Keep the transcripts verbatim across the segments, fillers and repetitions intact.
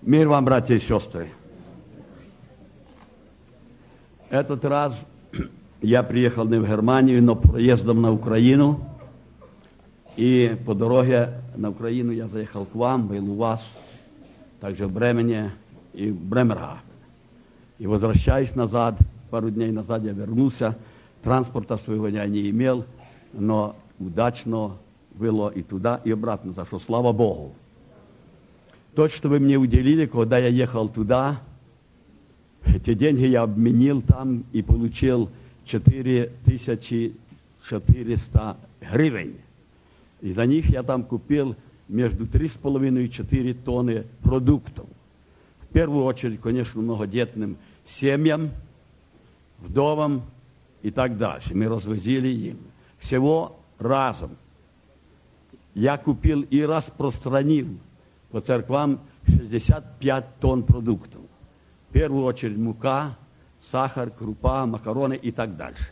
Мир вам, братья и сестры. Этот раз я приехал не в Германию, но проездом на Украину. И по дороге на Украину я заехал к вам, был у вас, также в Бремене и в Бремерхафене. И возвращаясь назад, пару дней назад я вернулся, транспорта своего я не имел, но удачно было и туда, и обратно, за что слава Богу. То, что вы мне уделили, когда я ехал туда, эти деньги я обменил там и получил четыре тысячи четыреста гривен. И за них я там купил между три с половиной и четыре тонны продуктов. В первую очередь, конечно, многодетным семьям, вдовам и так дальше. Мы развозили им. Всего разом я купил и распространил по церквам шестьдесят пять тонн продуктов. В первую очередь мука, сахар, крупа, макароны и так дальше.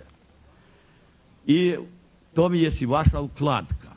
И в том есть и ваша вкладка.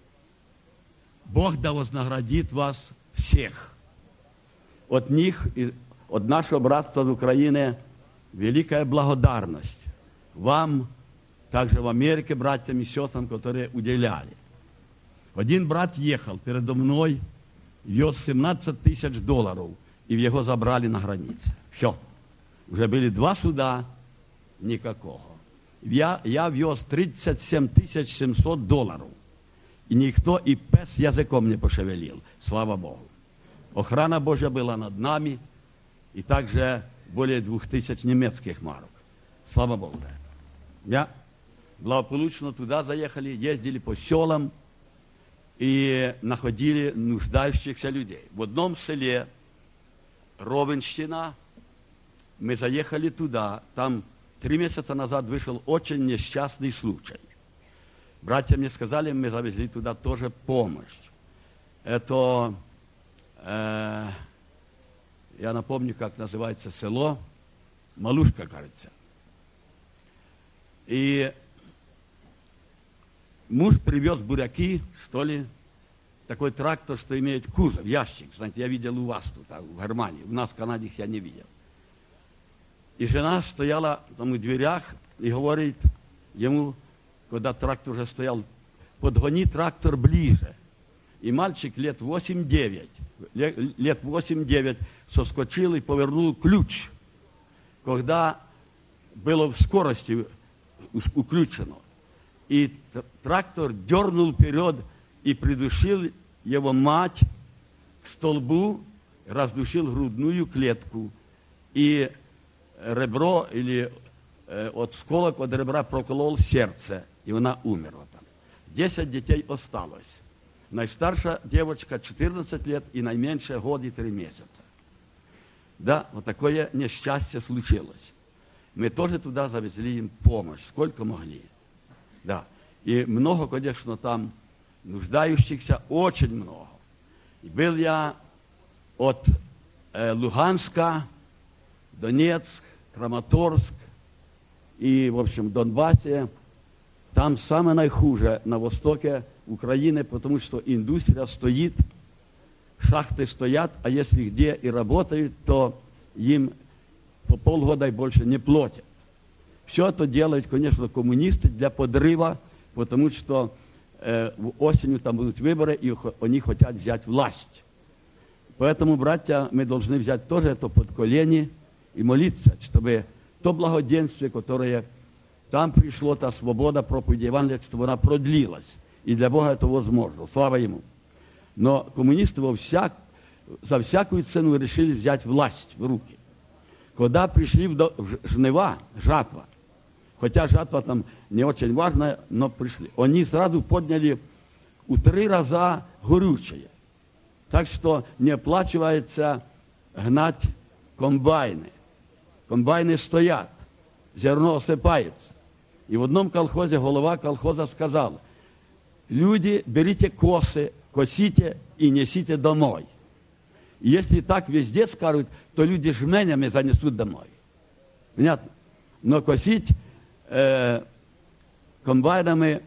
Бог да вознаградит вас всех. От них, от нашего братства в Украине, великая благодарность. Вам, также в Америке, братьям и сестрам, которые уделяли. Один брат ехал передо мной, вез семнадцать тысяч долларов, и его забрали на границе. Все. Уже были два суда, никакого. Я, я вез тридцать семь тысяч семьсот долларов. И никто и пес языком не пошевелил. Слава Богу. Охрана Божья была над нами, и также более двух тысяч немецких марок. Слава Богу. Я благополучно туда заехали, ездили по селам и находили нуждающихся людей. В одном селе Ровенщина, мы заехали туда, там три месяца назад вышел очень несчастный случай. Братья мне сказали, мы завезли туда тоже помощь. Это, э, я напомню, как называется село, Малушка, кажется. И муж привез буряки, что ли, такой трактор, что имеет кузов, ящик. Знаете, я видел у вас тут, в Германии. У нас в Канаде их я не видел. И жена стояла там у дверях и говорит ему, когда трактор уже стоял, подгони трактор ближе. И мальчик лет восемь-девять, лет восемь-девять соскочил и повернул ключ, когда было в скорости включено. И трактор дернул вперед и придушил его мать к столбу, раздушил грудную клетку. И ребро или э, от сколок от ребра проколол сердце, и она умерла там. Десять детей осталось. Наистаршая девочка четырнадцать лет и наименьшая год и три месяца. Да, вот такое несчастье случилось. Мы тоже туда завезли им помощь, сколько могли. Да. И много, конечно, там нуждающихся, очень много. И был я от э, Луганска, Донецк, Краматорск и, в общем, Донбассе. Там самое наихуже на востоке Украины, потому что индустрия стоит, шахты стоят, а если где и работают, то им по полгода и больше не платят. Все это делают, конечно, коммунисты для подрыва, потому что э, осенью там будут выборы, и они хотят взять власть. Поэтому, братья, мы должны взять тоже это под колени и молиться, чтобы то благоденствие, которое там пришло, та свобода проповеди Евангелия, чтобы она продлилась. И для Бога это возможно. Слава Ему. Но коммунисты во всяк, за всякую цену решили взять власть в руки. Когда пришли в, до, в жнива, жатва, хотя жатва там не очень важная, но пришли, они сразу подняли у три раза горючее. Так что не оплачивается гнать комбайны. Комбайны стоят, зерно осыпается. И в одном колхозе голова колхоза сказал: люди, берите косы, косите и несите домой. И если так везде скажут, то люди жменями занесут домой. Понятно? Но косить э, комбайнами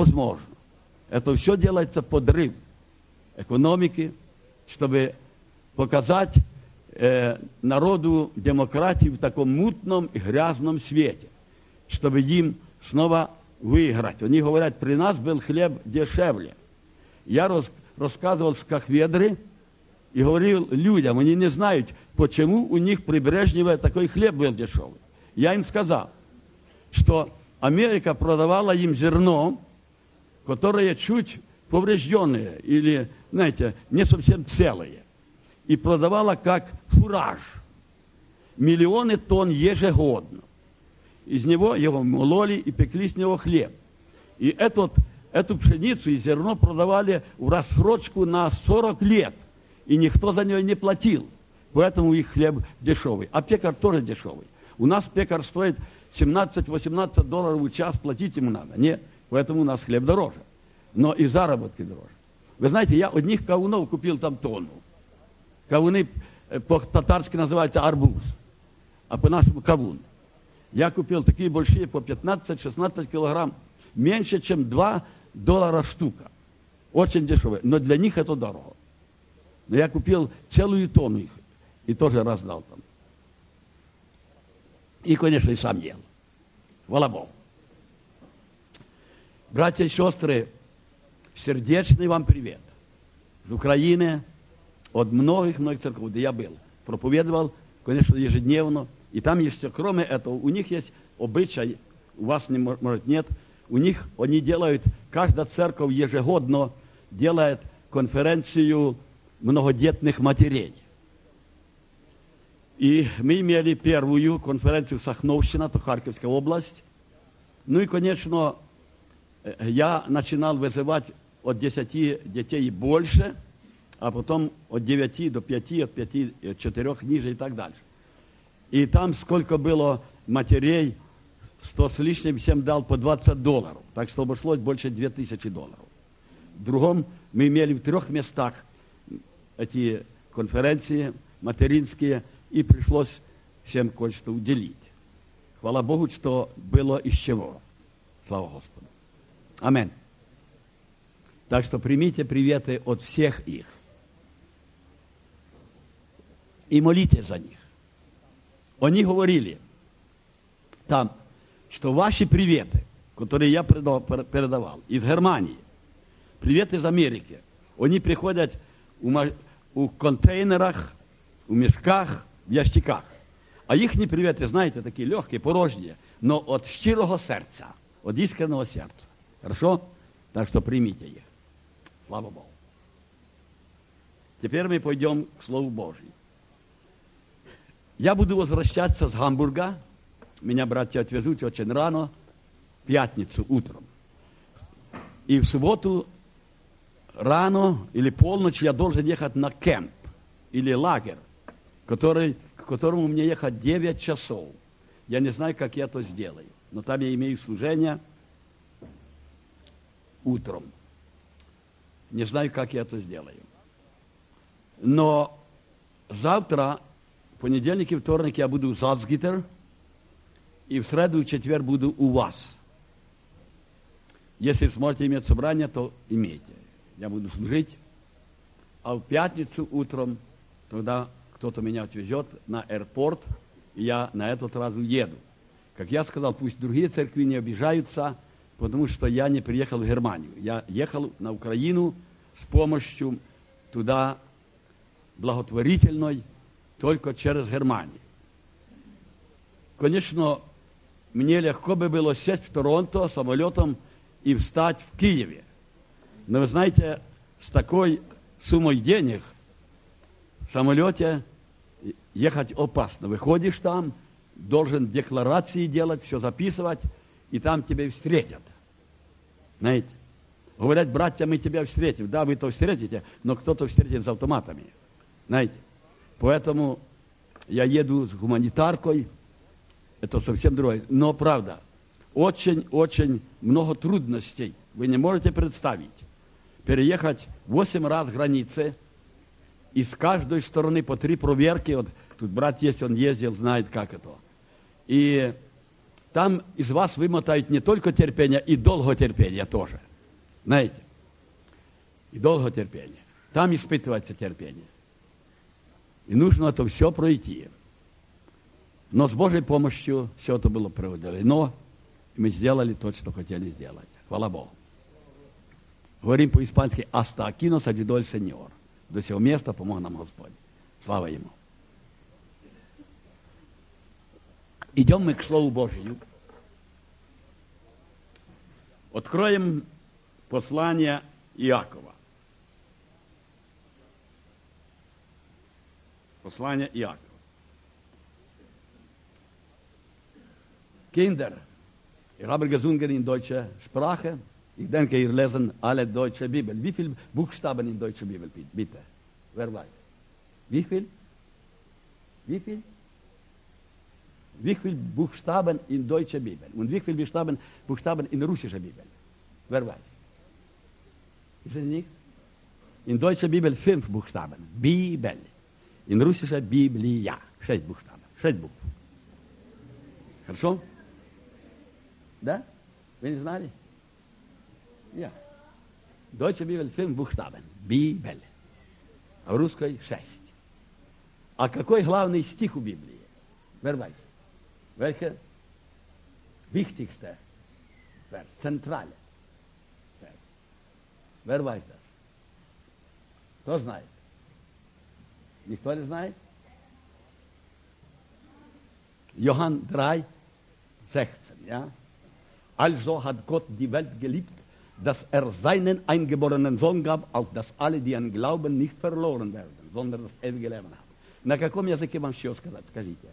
невозможно. Это все делается подрыв экономики, чтобы показать э, народу демократию в таком мутном и грязном свете, чтобы им снова выиграть. Они говорят, при нас был хлеб дешевле. Я рас, рассказывал с кафедры и говорил людям, они не знают, почему у них при Брежневе такой хлеб был дешевый. Я им сказал, что Америка продавала им зерно, которое чуть поврежденное или, знаете, не совсем целое, и продавала как фураж. Миллионы тонн ежегодно. Из него его мололи и пекли с него хлеб. И этот, эту пшеницу и зерно продавали в рассрочку на сорок лет, и никто за нее не платил. Поэтому их хлеб дешевый. А пекарь тоже дешевый. У нас пекарь стоит семнадцать-восемнадцать долларов в час, платить ему надо. Нет, поэтому у нас хлеб дороже. Но и заработки дороже. Вы знаете, я одних кавунов купил там тонну. Кавуны по-татарски называются арбуз, а по-нашему кавун. Я купил такие большие по пятнадцать-шестнадцать килограмм, меньше, чем два доллара штука. Очень дешевые, но для них это дорого. Но я купил целую тонну их и тоже раздал там. И, конечно, и сам ел. Хвала Богу. Братья и сестры, сердечный вам привет. Из Украины, от многих-многих церквей, где я был. Проповедовал, конечно, ежедневно. И там есть, кроме этого, у них есть обычай, у вас, не, может, нет, у них, они делают, каждая церковь ежегодно делает конференцию многодетных матерей. И мы имели первую конференцию Сахновщина, это Харьковская область. Ну и, конечно, я начинал вызывать от десяти детей и больше, а потом от девяти до пяти, от пяти, от четырех ниже и так дальше. И там сколько было матерей, сто с лишним, всем дал по двадцать долларов. Так что обошлось больше две тысячи долларов. В другом мы имели в трех местах эти конференции материнские, и пришлось всем кое-что уделить. Хвала Богу, что было из чего. Слава Господу. Аминь. Так что примите приветы от всех их. И молитесь за них. Они говорили там, что ваши приветы, которые я передавал из Германии, приветы из Америки, они приходят в контейнерах, в мешках, в ящиках. А їхні привети, знаєте, такі легкі, порожні, но от щирого серця, от искреннего сердца. Хорошо? Так что примите их. Слава Богу. Теперь мы пойдем к Слову Божьему. Я буду возвращаться с Гамбурга. Меня братья отвезут очень рано, в пятницу утром. И в субботу рано или полночь я должен ехать на кемп или лагерь, который, к которому мне ехать девять часов. Я не знаю, как я это сделаю. Но там я имею служение утром. Не знаю, как я это сделаю. Но завтра, в понедельник и вторник, я буду в Salzgitter, и в среду и четверг буду у вас. Если сможете иметь собрание, то имейте. Я буду служить. А в пятницу утром тогда кто-то меня отвезет на аэропорт, и я на этот раз уеду. Как я сказал, пусть другие церкви не обижаются, потому что я не приехал в Германию. Я ехал на Украину с помощью туда благотворительной только через Германию. Конечно, мне легко бы было сесть в Торонто самолетом и встать в Киеве. Но вы знаете, с такой суммой денег в самолете ехать опасно. Выходишь там, должен декларации делать, все записывать, и там тебя встретят. Знаете? Говорят, братья, мы тебя встретим. Да, вы то встретите, но кто-то встретит с автоматами. Знаете? Поэтому я еду с гуманитаркой, это совсем другое. Но, правда, очень-очень много трудностей. Вы не можете представить. Переехать восемь раз границы, и с каждой стороны по три проверки. Вот тут брат есть, он ездил, знает, как это. И там из вас вымотают не только терпение, и долготерпение тоже. Знаете? И долготерпение. Там испытывается терпение. И нужно это все пройти. Но с Божьей помощью все это было преодолено, и мы сделали то, что хотели сделать. Хвала Богу. Говорим по-испански «Hasta aquí nos ayudó el Señor». До сего места помог нам Господь. Слава Ему. Идем мы к Слову Божию. Откроем послание Иакова. Послание Иакова. Kinder, ich habe gesungen in deutscher Sprache. Ich denke, ihr lesen alle deutsche Bibel. Wie viele Buchstaben in deutscher Bibel, bitte? Wer weiß? Wie viel? Wie viel? Wie viele Buchstaben in deutscher Bibel? Und wie viele Buchstaben, Buchstaben in russischer Bibel? Wer weiß? Ist es nicht? In deutscher Bibel fünf Buchstaben. Bibel. In russischer Biblia. Шесть Buchstaben. Шесть букв. Хорошо? Да? Вы не знали? Ja. Deutsche Bibel fünf Buchstaben. Bibel. А в русской шесть. А какой главный стих у Библии? Wer weiß? Welcher? Wichtigste Vers. Zentrale Vers. Wer weiß das? Кто знает? Никто не знает? Johann drei, sechzehn, ja? Also hat Gott die Welt geliebt, dass er seinen eingeborenen Sohn gab, auf dass alle, die an Glauben nicht verloren werden, sondern das ewige Leben haben. На каком языке вам еще сказать? Скажите.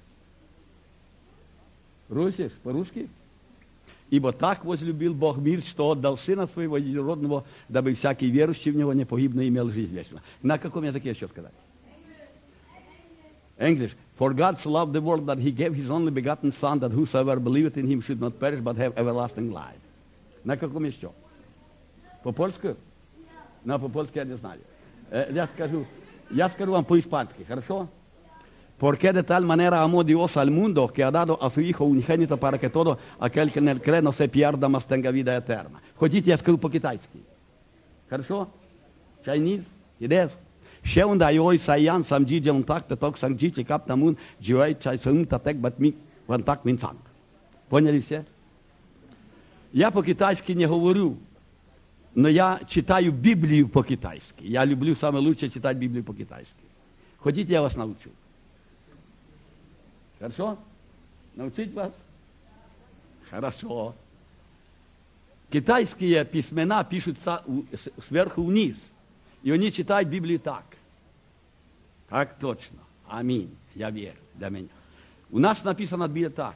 Русиш? По-русски? Ибо так возлюбил Бог мир, что отдал Сына Своего Единородного, дабы всякий верующий в Него не погиб, но имел жизнь вечную. На каком языке еще сказать? English. For God so loved the world that he gave his only begotten Son, that whosoever believeth in him should not perish, but have everlasting life. На каком еще? По-польски? На по-польски я не знаю. Я скажу, я скажу вам по-испански, хорошо? Porque de tal manera amó Dios al mundo que ha dado a su Hijo unigénito para que todo aquel que en él cree no se pierda, mas tenga vida eterna. Хотите, я скажу по-китайски? Хорошо? Chinese? Yes. Și unde ai oi să ian să-mi gige un tac, te toc să-mi gige cap tamun, jioi чай să-mi tatec bat mi, вон так минцанг. Поняли все? Я по-китайски не говорю, но я читаю Библию по-китайски. Я люблю самое лучшее читать Библию по-китайски. Хотите, я вас научу? Хорошо? Научить вас? Хорошо. Китайские письмена пишутся сверху вниз. И они читают Библию так. Так точно. Аминь. Я верю. Для меня. У нас написано Библия так.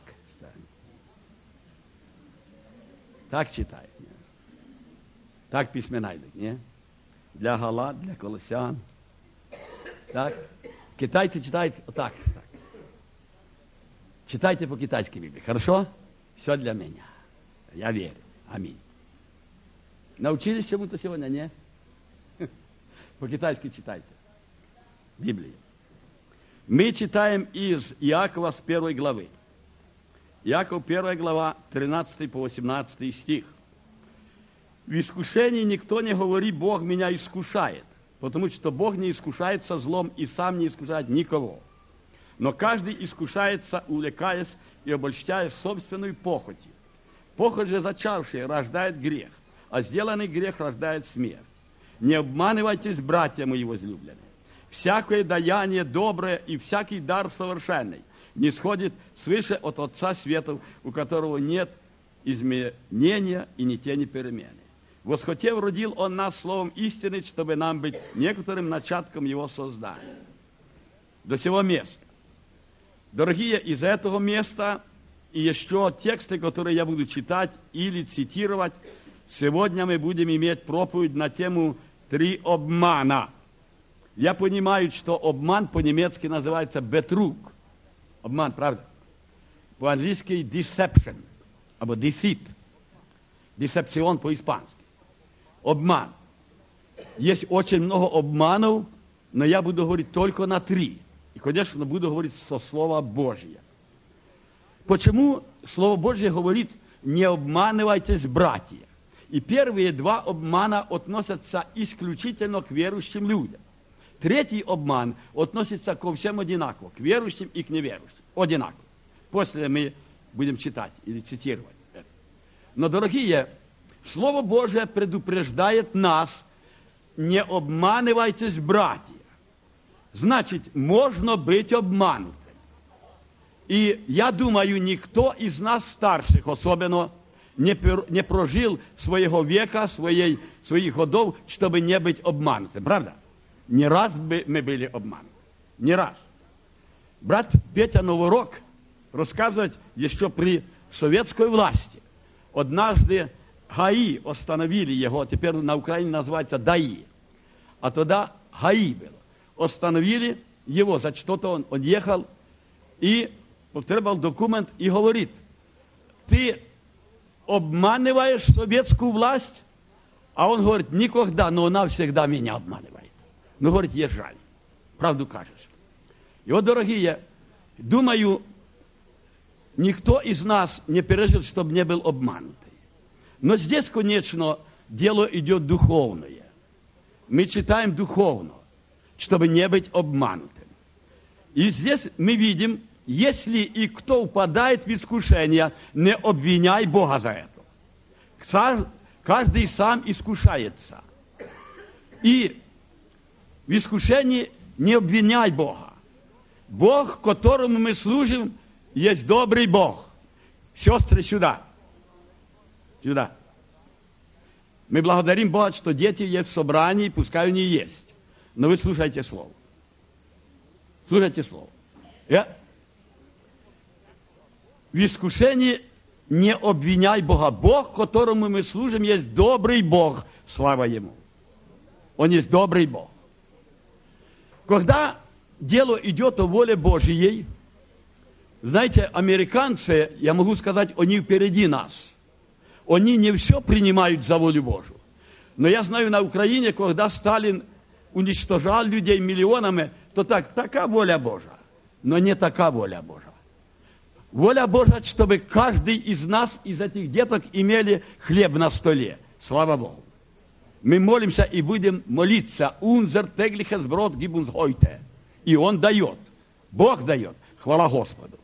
Так читают. Не? Так письмена идут. Не? Для Галат, для Колоссян. Так. Китайцы читают так. так. Читайте по-китайски Библии. Хорошо? Все для меня. Я верю. Аминь. Научились чему-то сегодня, не? По-китайски читайте. Библию. Мы читаем из Иакова с первой главы. Иаков, первая глава, тринадцатый по восемнадцатый стих. В искушении никто не говорит, Бог меня искушает, потому что Бог не искушается злом и сам не искушает никого. Но каждый искушается, увлекаясь и обольщаясь собственной похотью. Похоть же зачавшая рождает грех, а сделанный грех рождает смерть. Не обманывайтесь, братья мои возлюбленные. Всякое даяние доброе и всякий дар совершенный не сходит свыше от Отца Светов, у которого нет изменения и ни тени перемены. Восхотев, родил Он нас словом истины, чтобы нам быть некоторым начатком Его создания. До сего места. Дорогие, из этого места и еще тексты, которые я буду читать или цитировать, сегодня мы будем иметь проповедь на тему «Три обмана». Я понимаю, что обман по-немецки называется «betrug». Обман, правда? По-английски «deception», або «deceit». «Deception» по-испански. Обман. Есть очень много обманов, но я буду говорить только на три. И, конечно, буду говорить со Слова Божьего. Почему Слово Божье говорит «не обманывайтесь, братья»? И первые два обмана относятся исключительно к верующим людям. третий обман относится ко всем одинаково, к верующим и к неверующим. Одинаково. После мы будем читать или цитировать это. Но, дорогие, Слово Божие предупреждает нас: не обманывайтесь, братья. Значит, можно быть обманутым. И я думаю, никто из нас старших особенно не, пер, не прожил своего века, своей, своих годов, чтобы не быть обманутым. Правда? Не раз бы мы были обмануты. Не раз. Брат Петя Новорок рассказывает еще при советской власти. Однажды ГАИ остановили его, теперь на Украине называется ДАИ. А тогда ГАИ было. Остановили его за что-то, он, он ехал и потребовал документ и говорит: ты обманываешь советскую власть? А он говорит: никогда, но она всегда меня обманывает. Ну, говорит, езжай, правду кажешь. И вот, дорогие, думаю, никто из нас не пережил, чтобы не был обманутый. Но здесь, конечно, дело идет духовное. Мы читаем духовно, чтобы не быть обманутым. И здесь мы видим, если и кто упадает в искушение, не обвиняй Бога за это. Каждый сам искушается. И в искушении не обвиняй Бога. Бог, которому мы служим, есть добрый Бог. Сестры, сюда. Сюда. Мы благодарим Бога, что дети есть в собрании, пускай они есть. Но вы слушайте слово. Слушайте слово. Я... В искушении не обвиняй Бога. Бог, которому мы служим, есть добрый Бог. Слава Ему. Он есть добрый Бог. Когда дело идет о воле Божьей, знаете, американцы, я могу сказать, они впереди нас. Они не все принимают за волю Божию. Но я знаю, на Украине, когда Сталин уничтожал людей миллионами, то так, такая воля Божия. Но не такая воля Божия. Воля Божия, чтобы каждый из нас, из этих деток, имели хлеб на столе. Слава Богу. Мы молимся и будем молиться. Unser tägliches Brot gib uns heute. И Он дает. Бог дает. Хвала Господу.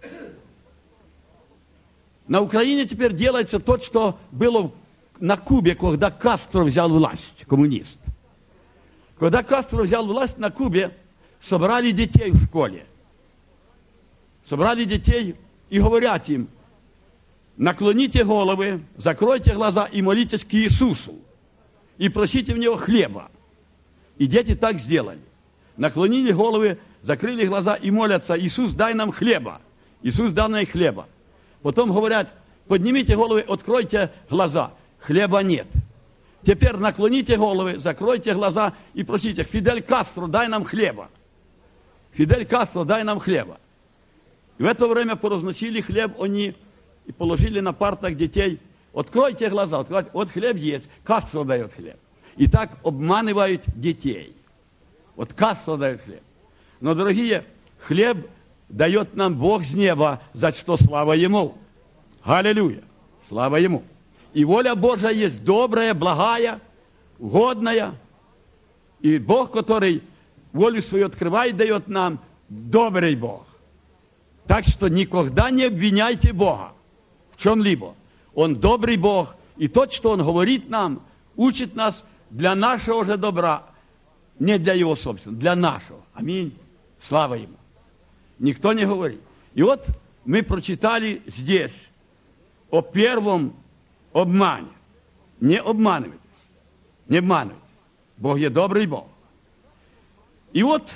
На Украине теперь делается то, что было на Кубе, когда Кастро взял власть, коммунист. Когда Кастро взял власть на Кубе, собрали детей в школе. Собрали детей и говорят им: наклоните головы, закройте глаза и молитесь к Иисусу. И просите в Него хлеба. И дети так сделали. Наклонили головы, закрыли глаза и молятся: Иисус, дай нам хлеба. Иисус, дай нам хлеба. Потом говорят: поднимите головы, откройте глаза. Хлеба нет. Теперь наклоните головы, закройте глаза и просите: Фидель Кастро, дай нам хлеба. Фидель Кастро, дай нам хлеба. И в это время поразносили хлеб они и положили на партах детей. Откройте глаза, откройте. Вот хлеб есть, Кастро дает хлеб. И так обманывают детей. Вот Кастро дает хлеб. Но, дорогие, хлеб дает нам Бог с неба, за что слава Ему. Аллилуйя. Слава Ему. И воля Божия есть добрая, благая, угодная. И Бог, который волю свою открывает, дает нам, добрый Бог. Так что никогда не обвиняйте Бога в чем-либо. Он добрый Бог, и то, что Он говорит нам, учит нас для нашего же добра, не для Его собственного, для нашего. Аминь. Слава Ему. Никто не говорит. И вот мы прочитали здесь о первом обмане. Не обманывайтесь. Не обманывайтесь. Бог есть добрый Бог. И вот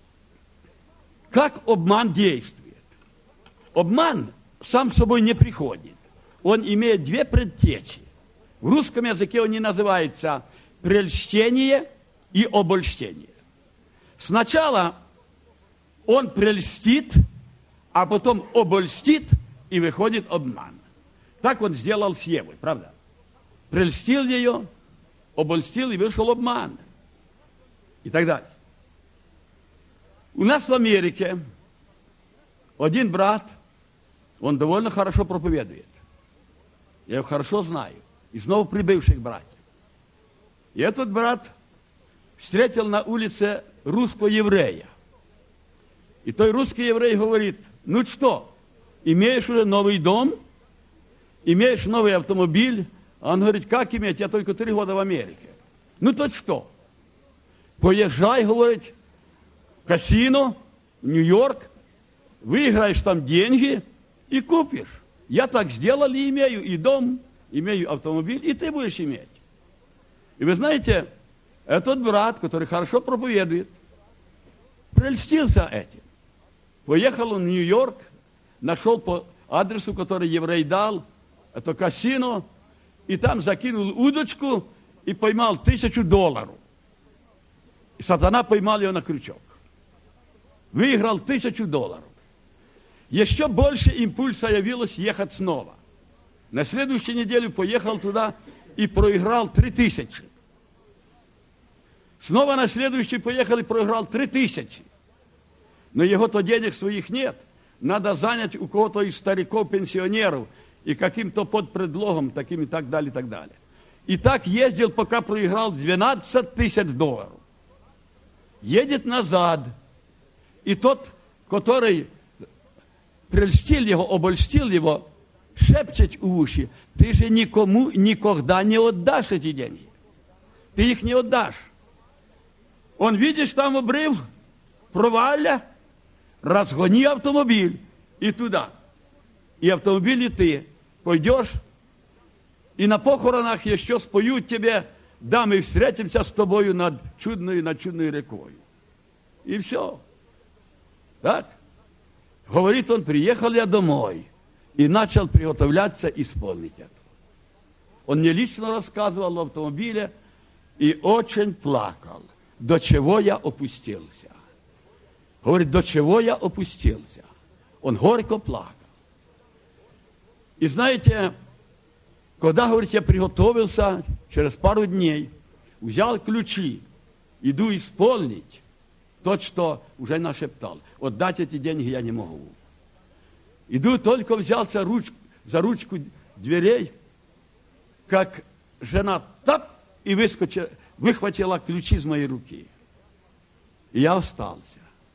как обман действует. Обман сам собой не приходит. Он имеет две предтечи. В русском языке они называются прельщение и обольщение. Сначала он прельстит, а потом обольстит, и выходит обман. Так он сделал с Евой, правда? Прельстил ее, обольстил, и вышел обман. И так далее. У нас в Америке один брат, он довольно хорошо проповедует. Я его хорошо знаю. Из новоприбывших братьев. И этот брат встретил на улице русского еврея. И той русский еврей говорит: ну что, имеешь уже новый дом, имеешь новый автомобиль? А он говорит: как иметь, я только три года в Америке. Ну то что? Поезжай, говорит, в казино, в Нью-Йорк, выиграешь там деньги и купишь. Я так сделал и имею и дом, имею автомобиль, и ты будешь иметь. И вы знаете, этот брат, который хорошо проповедует, прельстился этим. Поехал он в Нью-Йорк, нашел по адресу, который еврей дал, это казино, и там закинул удочку и поймал тысячу долларов. И сатана поймал его на крючок. Выиграл тысячу долларов. Еще больше импульса явилось ехать снова. На следующей неделе поехал туда и проиграл три тысячи. Снова на следующий поехал и проиграл три тысячи. Но его-то денег своих нет. Надо занять у кого-то из стариков-пенсионеров и каким-то под предлогом, таким и так далее, и так далее. И так ездил, пока проиграл двенадцать тысяч долларов. Едет назад. И тот, который прельстил его, обольстил его, шепчет в уши: ты же никому никогда не отдашь эти деньги. Ты их не отдашь. Он, видишь, там обрыв, проваля, разгони автомобиль и туда. И автомобиль, и ты пойдешь, и на похоронах еще споют тебе: да, мы встретимся с тобою над чудной, над чудной рекой. И все. Так? Говорит он: приехал я домой и начал приготовляться исполнить это. Он мне лично рассказывал в автомобиле и очень плакал. До чего я опустился. Говорит: до чего я опустился. Он горько плакал. И знаете, когда, говорит, я приготовился, через пару дней взял ключи, иду исполнить то, что уже нашептал. Отдать эти деньги я не могу. Иду, только взялся руч, за ручку дверей, как жена так и выскочила, выхватила ключи из моей руки. И я остался.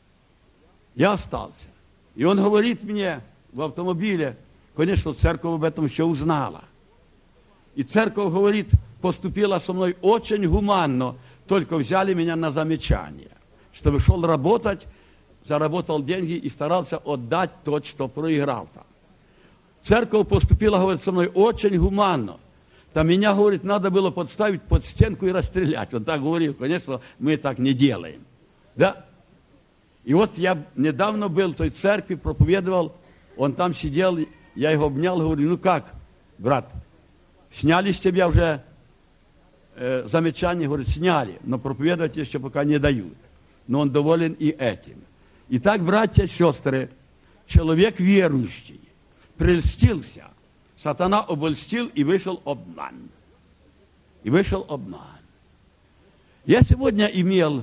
Я остался. И он говорит мне в автомобиле, конечно, церковь об этом еще узнала. И церковь, говорит, поступила со мной очень гуманно, только взяли меня на замечание, чтобы шел работать, заработал деньги и старался отдать то, что проиграл там. Церковь поступила, говорит, со мной очень гуманно. Там меня, говорит, надо было подставить под стенку и расстрелять. Он так говорил. Конечно, мы так не делаем. Да? И вот я недавно был в той церкви, проповедовал, он там сидел, я его обнял, говорю: ну как, брат, сняли с тебя уже э, замечание? Говорит: сняли, но проповедовать еще пока не дают. Но он доволен и этим. Итак, братья и сестры, человек верующий прельстился, сатана обольстил, и вышел обман. И вышел обман. Я сегодня имел,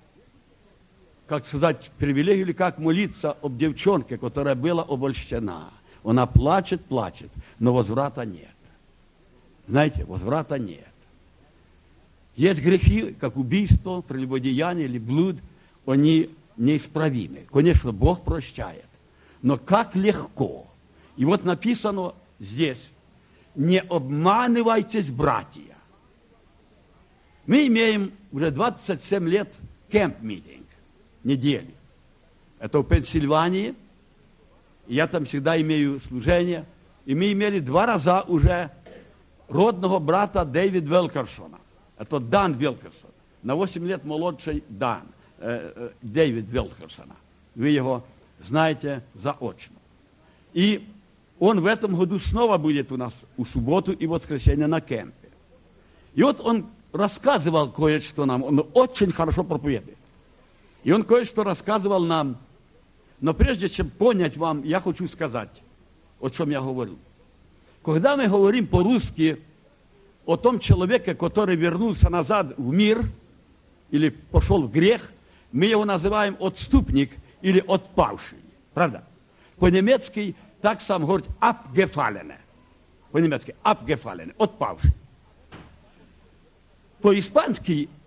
как сказать, привилегию или как молиться об девчонке, которая была обольщена. Она плачет, плачет, но возврата нет. Знаете, возврата нет. Есть грехи, как убийство, прелюбодеяние или блуд, они неисправимы. Конечно, Бог прощает. Но как легко. И вот написано здесь: не обманывайтесь, братья. Мы имеем уже двадцать семь лет кемп-митинг, недели. Это в Пенсильвании. Я там всегда имею служение. И мы имели два раза уже родного брата Дэвида Велкерсона. Это Дан Велкерсон. На восемь лет молодший Дан. Э, э, Дэвид Велкерсона. Вы его знаете заочно. И он в этом году снова будет у нас в субботу и воскресенье на кемпе. И вот он рассказывал кое-что нам. Он очень хорошо проповедует. И он кое-что рассказывал нам. Но прежде чем понять вам, я хочу сказать, о чем я говорю. Когда мы говорим по-русски о том человеке, который вернулся назад в мир, или пошел в грех, мы его называем отступник или отпавший. Правда? По-немецки так сам говорит abgefallene. По-немецки abgefallene, отпавший. По-испански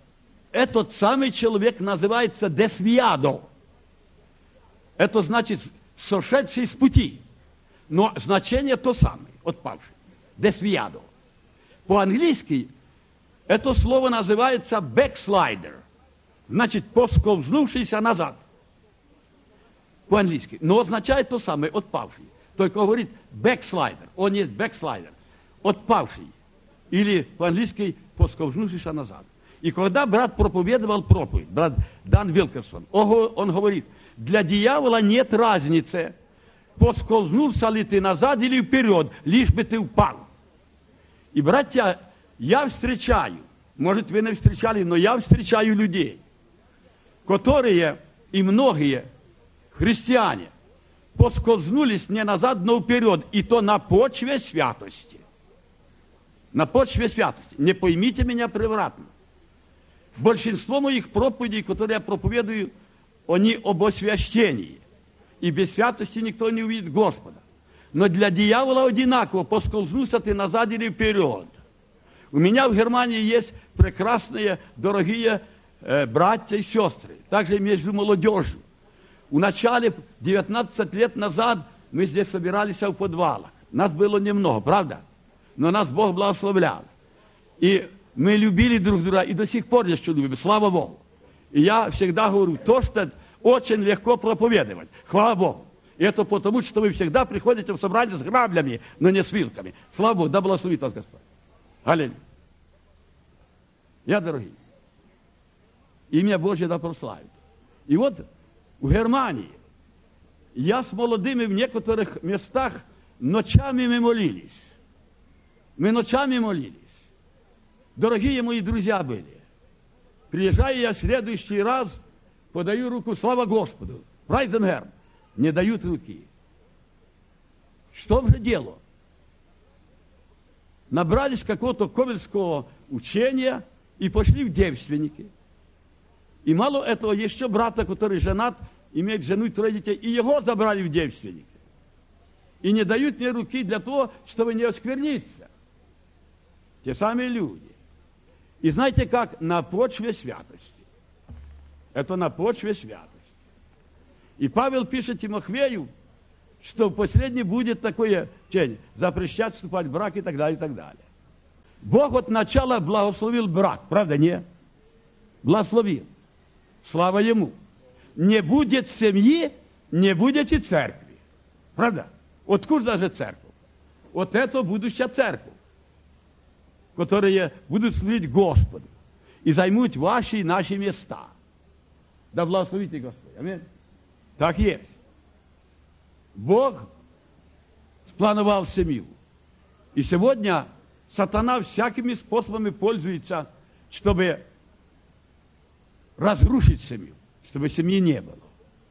этот самый человек называется десвиадо. Это значит сошедший с пути. Но значение то самое, отпавший. Десвиадо. По-английски это слово называется backslider. Значит, поскользнувшийся назад. По-английски. Но означает то самое, отпавший. Только говорит backslider. Он есть backslider. Отпавший. Или по-английски поскользнувшийся назад. И когда брат проповедовал проповедь, брат Дан Вилкерсон, он говорит, для дьявола нет разницы, поскользнулся ли ты назад или вперед, лишь бы ты упал. И, братья, я встречаю, может, вы не встречали, но я встречаю людей, которые, и многие христиане, поскользнулись не назад, но вперед, и то на почве святости. На почве святости. Не поймите меня превратно. Большинство моих проповедей, которые я проповедую, они об освящении. И без святости никто не увидит Господа. Но для дьявола одинаково, поскользнулся ты назад или вперед. У меня в Германии есть прекрасные, дорогие э, братья и сестры. Также между молодежью. В начале, девятнадцать лет назад, мы здесь собирались в подвалах. Нас было немного, правда? Но нас Бог благословлял. И мы любили друг друга, и до сих пор еще любим, слава Богу. И я всегда говорю, то, что очень легко проповедовать, хвала Богу. И это потому, что вы всегда приходите в собрание с граблями, но не с вилками. Слава Богу, да благословит вас Господь. Аллилуйя. Я, дорогие, имя Божье да прославит. И вот в Германии я с молодыми в некоторых местах ночами мы молились. Мы ночами молились. Дорогие мои друзья были. Приезжаю я в следующий раз, подаю руку, слава Господу. Прайденгер. Не дают руки. Что же дело? Набрались какого-то ковельского учения и пошли в девственники. И мало этого, еще брата, который женат, имеет жену и трое детей, и его забрали в девственники. И не дают мне руки для того, чтобы не оскверниться. Те самые люди. И знаете как? На почве святости. Это на почве святости. И Павел пишет Тимофею, что в последнем будет такое учение, запрещать вступать в брак и так далее, и так далее. Бог от начала благословил брак, правда, не? Благословил. Слава Ему. Не будет семьи, не будет и церкви. Правда? Откуда же церковь? Вот это будущая церковь, которые будут служить Господу и займут ваши и наши места. Да благословите Господь. Аминь. Так есть. Бог сплановал семью. И сегодня сатана всякими способами пользуется, чтобы разрушить семью, чтобы семьи не было.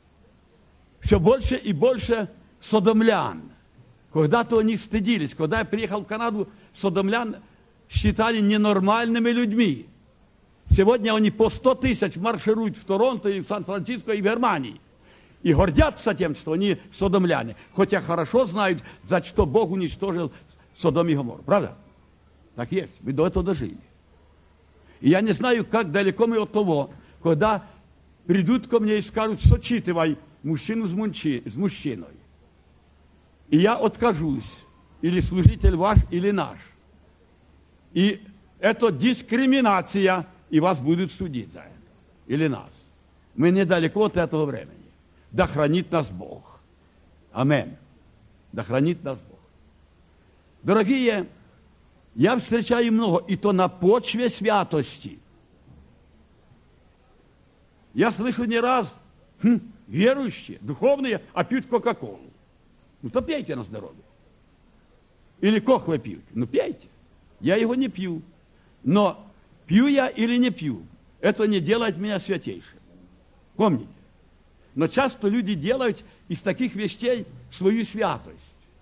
Все больше и больше содомлян. Когда-то они стыдились. Когда я приехал в Канаду, содомлян считали ненормальными людьми. Сегодня они по сто тысяч маршируют в Торонто, и в Сан-Франциско, и в Германии. И гордятся тем, что они содомляне. Хотя хорошо знают, за что Бог уничтожил Содом и Гоморру. Правда? Так есть. Вы до этого дожили. И я не знаю, как далеко мы от того, когда придут ко мне и скажут, сочетывай мужчину с, мужчи, с мужчиной. И я откажусь. Или служитель ваш, или наш. И это дискриминация, и вас будут судить за это. Или нас. Мы недалеко от этого времени. Да хранит нас Бог. Аминь. Да хранит нас Бог. Дорогие, я встречаю много, и то на почве святости. Я слышу не раз, хм, верующие, духовные, а пьют Кока-Колу. Ну, то пейте на здоровье. Или кох вы пьете. Ну, пейте. Я его не пью. Но пью я или не пью, это не делает меня святейшим. Помните? Но часто люди делают из таких вещей свою святость.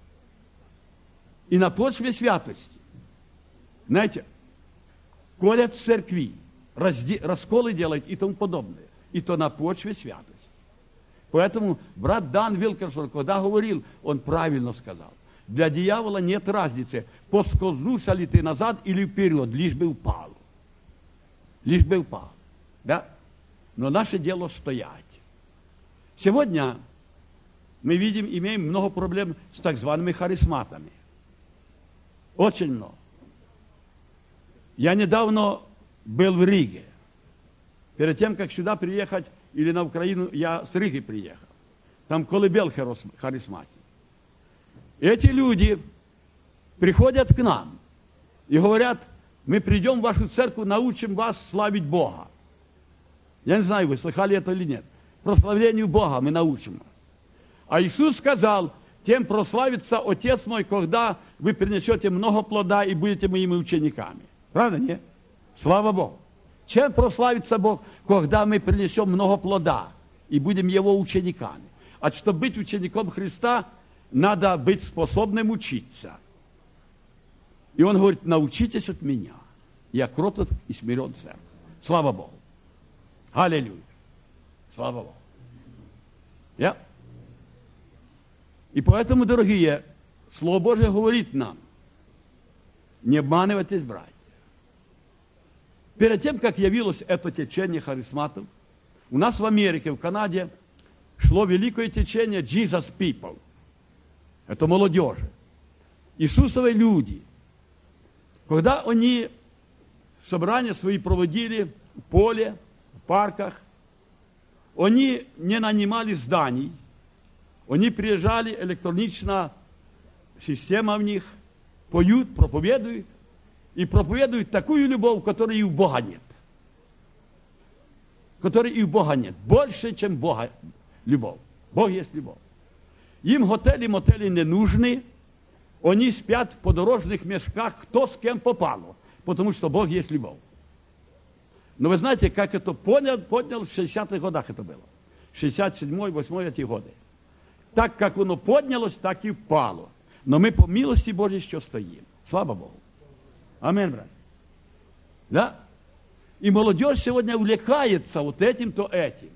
И на почве святости, знаете, колят церкви, разде, расколы делают и тому подобное. И то на почве святости. Поэтому брат Дан Вилкерсон, когда говорил, он правильно сказал. Для дьявола нет разницы, поскользнулся ли ты назад или вперед, лишь бы упал. Лишь бы упал. Да? Но наше дело стоять. Сегодня мы видим, имеем много проблем с так зваными харизматами. Очень много. Я недавно был в Риге. Перед тем, как сюда приехать, или на Украину, я с Риги приехал. Там колыбель харизматики. Эти люди приходят к нам и говорят, мы придем в вашу церковь, научим вас славить Бога. Я не знаю, вы слыхали это или нет. Прославлению Бога мы научим вас. А Иисус сказал, тем прославится Отец мой, когда вы принесете много плода и будете моими учениками. Правда, нет? Слава Богу. Чем прославится Бог, когда мы принесем много плода и будем Его учениками? А чтобы быть учеником Христа, надо быть способным учиться. И Он говорит, научитесь от меня. Я кроток и смирен сердцем. Слава Богу. Аллилуйя. Слава Богу. Я. И поэтому, дорогие, Слово Божие говорит нам, не обманывайтесь, братья. Перед тем, как явилось это течение харизматов, у нас в Америке, в Канаде, шло великое течение Jesus People. Это молодежи. Иисусовые люди. Когда они собрания свои проводили в поле, в парках, они не нанимали зданий, они приезжали, электроничная система в них, поют, проповедуют, и проповедуют такую любовь, которой и у Бога нет. Которой и у Бога нет. Больше, чем Бога любовь. Бог есть любовь. Им готели, мотели не нужны, они спят в подорожных мешках, кто с кем попало, потому что Бог есть любовь. Но вы знаете, как это понял, поднял в шестидесятых годах это было. шестьдесят седьмой, восьмой эти годы. Так как оно поднялось, так и впало. Но мы по милости Божьей еще стоим. Слава Богу. Аминь, брат. Да? И молодежь сегодня увлекается вот этим-то этим.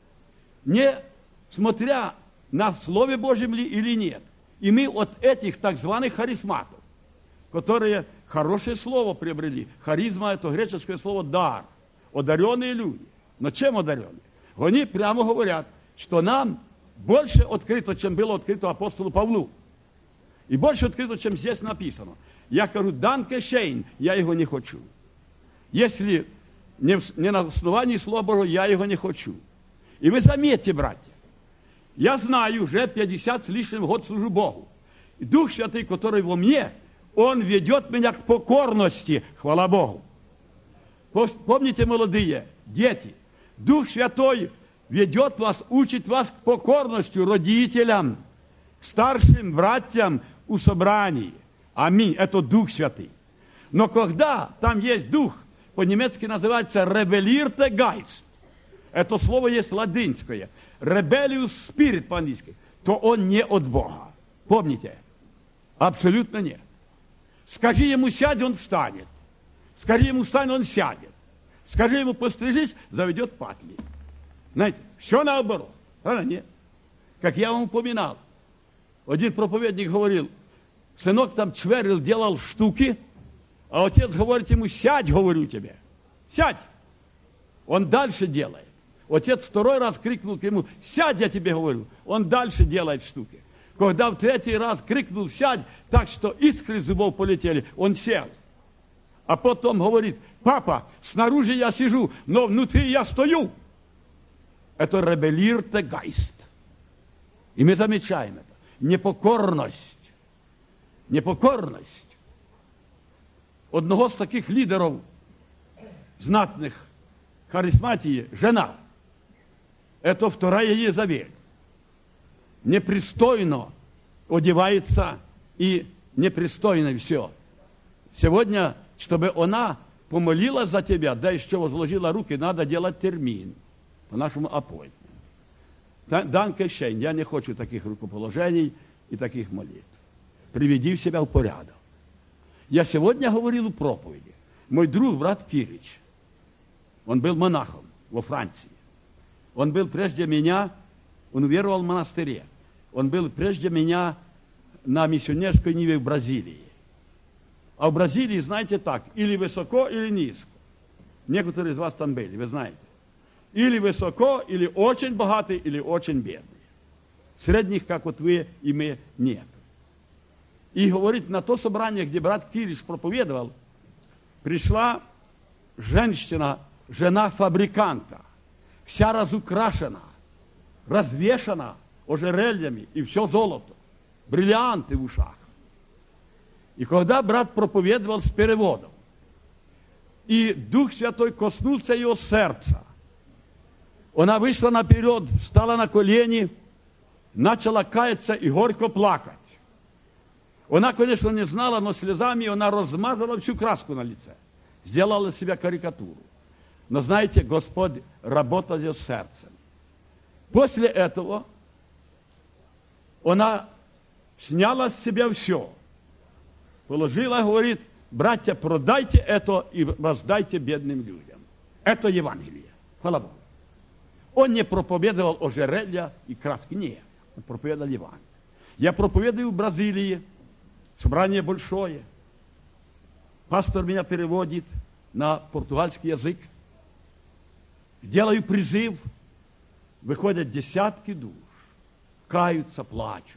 Не смотря на Слове Божьем ли или нет. И мы от этих так званых харизматов, которые хорошее слово приобрели. Харизма – это греческое слово «дар». Одаренные люди. Но чем одаренные? Они прямо говорят, что нам больше открыто, чем было открыто апостолу Павлу. И больше открыто, чем здесь написано. Я кажу, данке шейн, я его не хочу. Если не, в, не на основании Слова Божьего, я его не хочу. И вы заметьте, братья, я знаю, уже пятьдесят с лишним год служу Богу. И Дух Святый, который во мне, Он ведет меня к покорности, хвала Богу. Помните, молодые, дети, Дух Святой ведет вас, учит вас к покорности родителям, старшим братьям у собрании. Аминь. Это Дух Святый. Но когда там есть Дух, по-немецки называется «rebellierte Geist», это слово есть латинское, «rebellious spirit» по-английски, то он не от Бога. Помните? Абсолютно нет. Скажи ему «сядь», он встанет. Скажи ему «встань», он сядет. Скажи ему «пострижись», заведет патли. Знаете, все наоборот. Правда? Нет. Как я вам упоминал, один проповедник говорил, сынок там чверлил, делал штуки, а отец говорит ему, сядь, говорю тебе, сядь. Он дальше делает. Отец второй раз крикнул к нему, сядь, я тебе говорю. Он дальше делает штуки. Когда в третий раз крикнул, сядь, так что искры зубов полетели, он сел. А потом говорит, папа, снаружи я сижу, но внутри я стою. Это rebellierte Geist. И мы замечаем это. Непокорность. Непокорность. Одного з таких лідерів знатних харизматии, жена. Это вторая Езавель. Непристойно одевается и непристойно все. Сегодня, чтобы она помолилась за тебя, да еще возложила руки, надо делать термин по нашему аппоинтменту. Данке шейн, я не хочу таких рукоположений и таких молитв. Приведи себя в порядок. Я сегодня говорил в проповеди. Мой друг, брат Кирич, он был монахом во Франции. Он был прежде меня, он уверовал в монастыре. Он был прежде меня на миссионерской ниве в Бразилии. А в Бразилии, знаете так, или высоко, или низко. Некоторые из вас там были, вы знаете. Или высоко, или очень богатые, или очень бедные. Средних, как вот вы и мы, нет. И говорит, на то собрание, где брат Кириш проповедовал, пришла женщина, жена фабриканта, вся разукрашена, развешана ожерельями, и все золото, бриллианты в ушах. И когда брат проповедовал с переводом, и Дух Святой коснулся ее сердца, она вышла наперед, встала на колени, начала каяться и горько плакать. Она, конечно, не знала, но слезами она размазала всю краску на лице. Сделала из себя карикатуру. Но знаете, Господь работал ее сердцем. После этого она сняла с себя все. Положила, говорит, братья, продайте это и воздайте бедным людям. Это Евангелие. Хвала Богу. Он не проповедовал ожерелья и краски. Нет, он проповедовал Евангелие. Я проповедую в Бразилии. Собрание большое. Пастор меня переводит на португальский язык. Делаю призыв. Выходят десятки душ. Каются, плачут.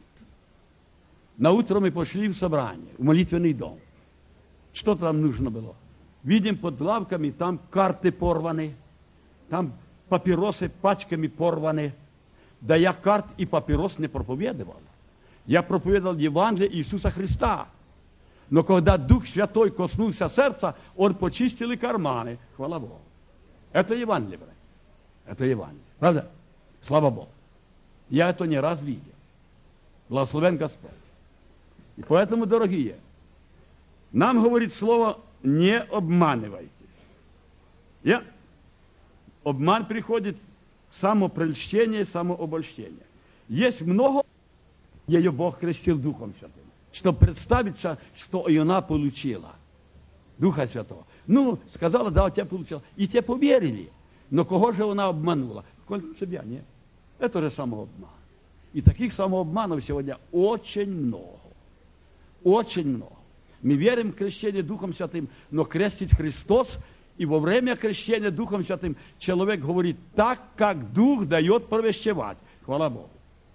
На утро мы пошли в собрание, в молитвенный дом. Что там нужно было? Видим под лавками, там карты порваны, там папиросы пачками порваны. Да я карт и папирос не проповедовал. Я проповедовал Евангелие Иисуса Христа. Но когда Дух Святой коснулся сердца, Он почистил и карманы. Хвала Богу. Это Евангелие, брат. Это Евангелие. Правда? Слава Богу. Я это не раз видел. Благословен Господь. И поэтому, дорогие, нам говорит слово «не обманывайтесь». Я... Обман приходит самопрельщение, самообольщение. Есть много, ее Бог крестил Духом Святым, чтобы представиться, что и она получила Духа Святого. Ну, сказала, да, у тебя получила. И те поверили. Но кого же она обманула? Только себя, нет. Это же самообман. И таких самообманов сегодня очень много. Очень много. Мы верим в крещение Духом Святым, но крестит Христос, и во время крещения Духом Святым человек говорит так, как Дух дает провещевать. Хвала Богу.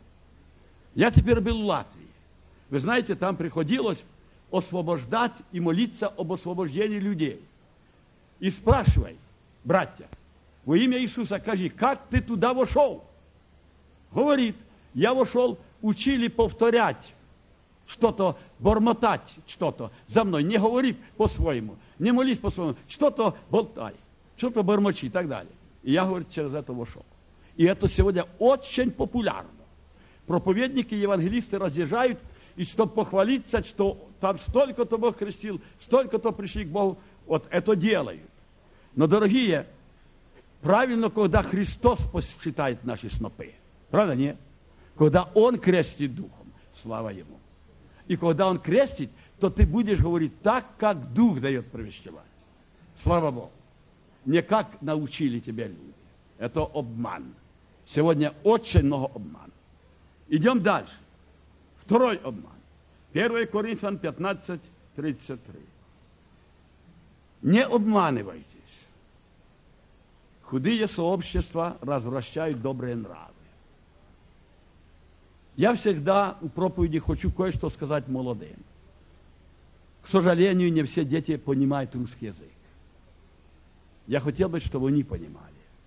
Я теперь был в Латвии. Вы знаете, там приходилось освобождать и молиться об освобождении людей. И спрашивай, братья, во имя Иисуса, скажи, как ты туда вошел? Говорит, я вошел, учили повторять что-то, бормотать что-то за мной, не говори по-своему, не молись по-своему, что-то болтай, что-то бормочи и так далее. И я, говорит, через это вошел. И это сегодня очень популярно. Проповедники, евангелисты разъезжают, и чтобы похвалиться, что там столько-то Бог крестил, столько-то пришли к Богу, вот это делают. Но, дорогие, правильно, когда Христос посчитает наши снопы. Правда, нет? Когда Он крестит Духом, слава Ему. И когда Он крестит, то ты будешь говорить так, как Дух дает провещевать. Слава Богу. Не как научили тебя люди. Это обман. Сегодня очень много обмана. Идем дальше. Второй обман. первое Коринфянам пятнадцать, тридцать три. Не обманывайтесь. Худые сообщества развращают добрые нравы. Я всегда у проповеди хочу кое-что сказать молодым. К сожалению, не все дети понимают русский язык. Я хотел бы, чтобы они понимали.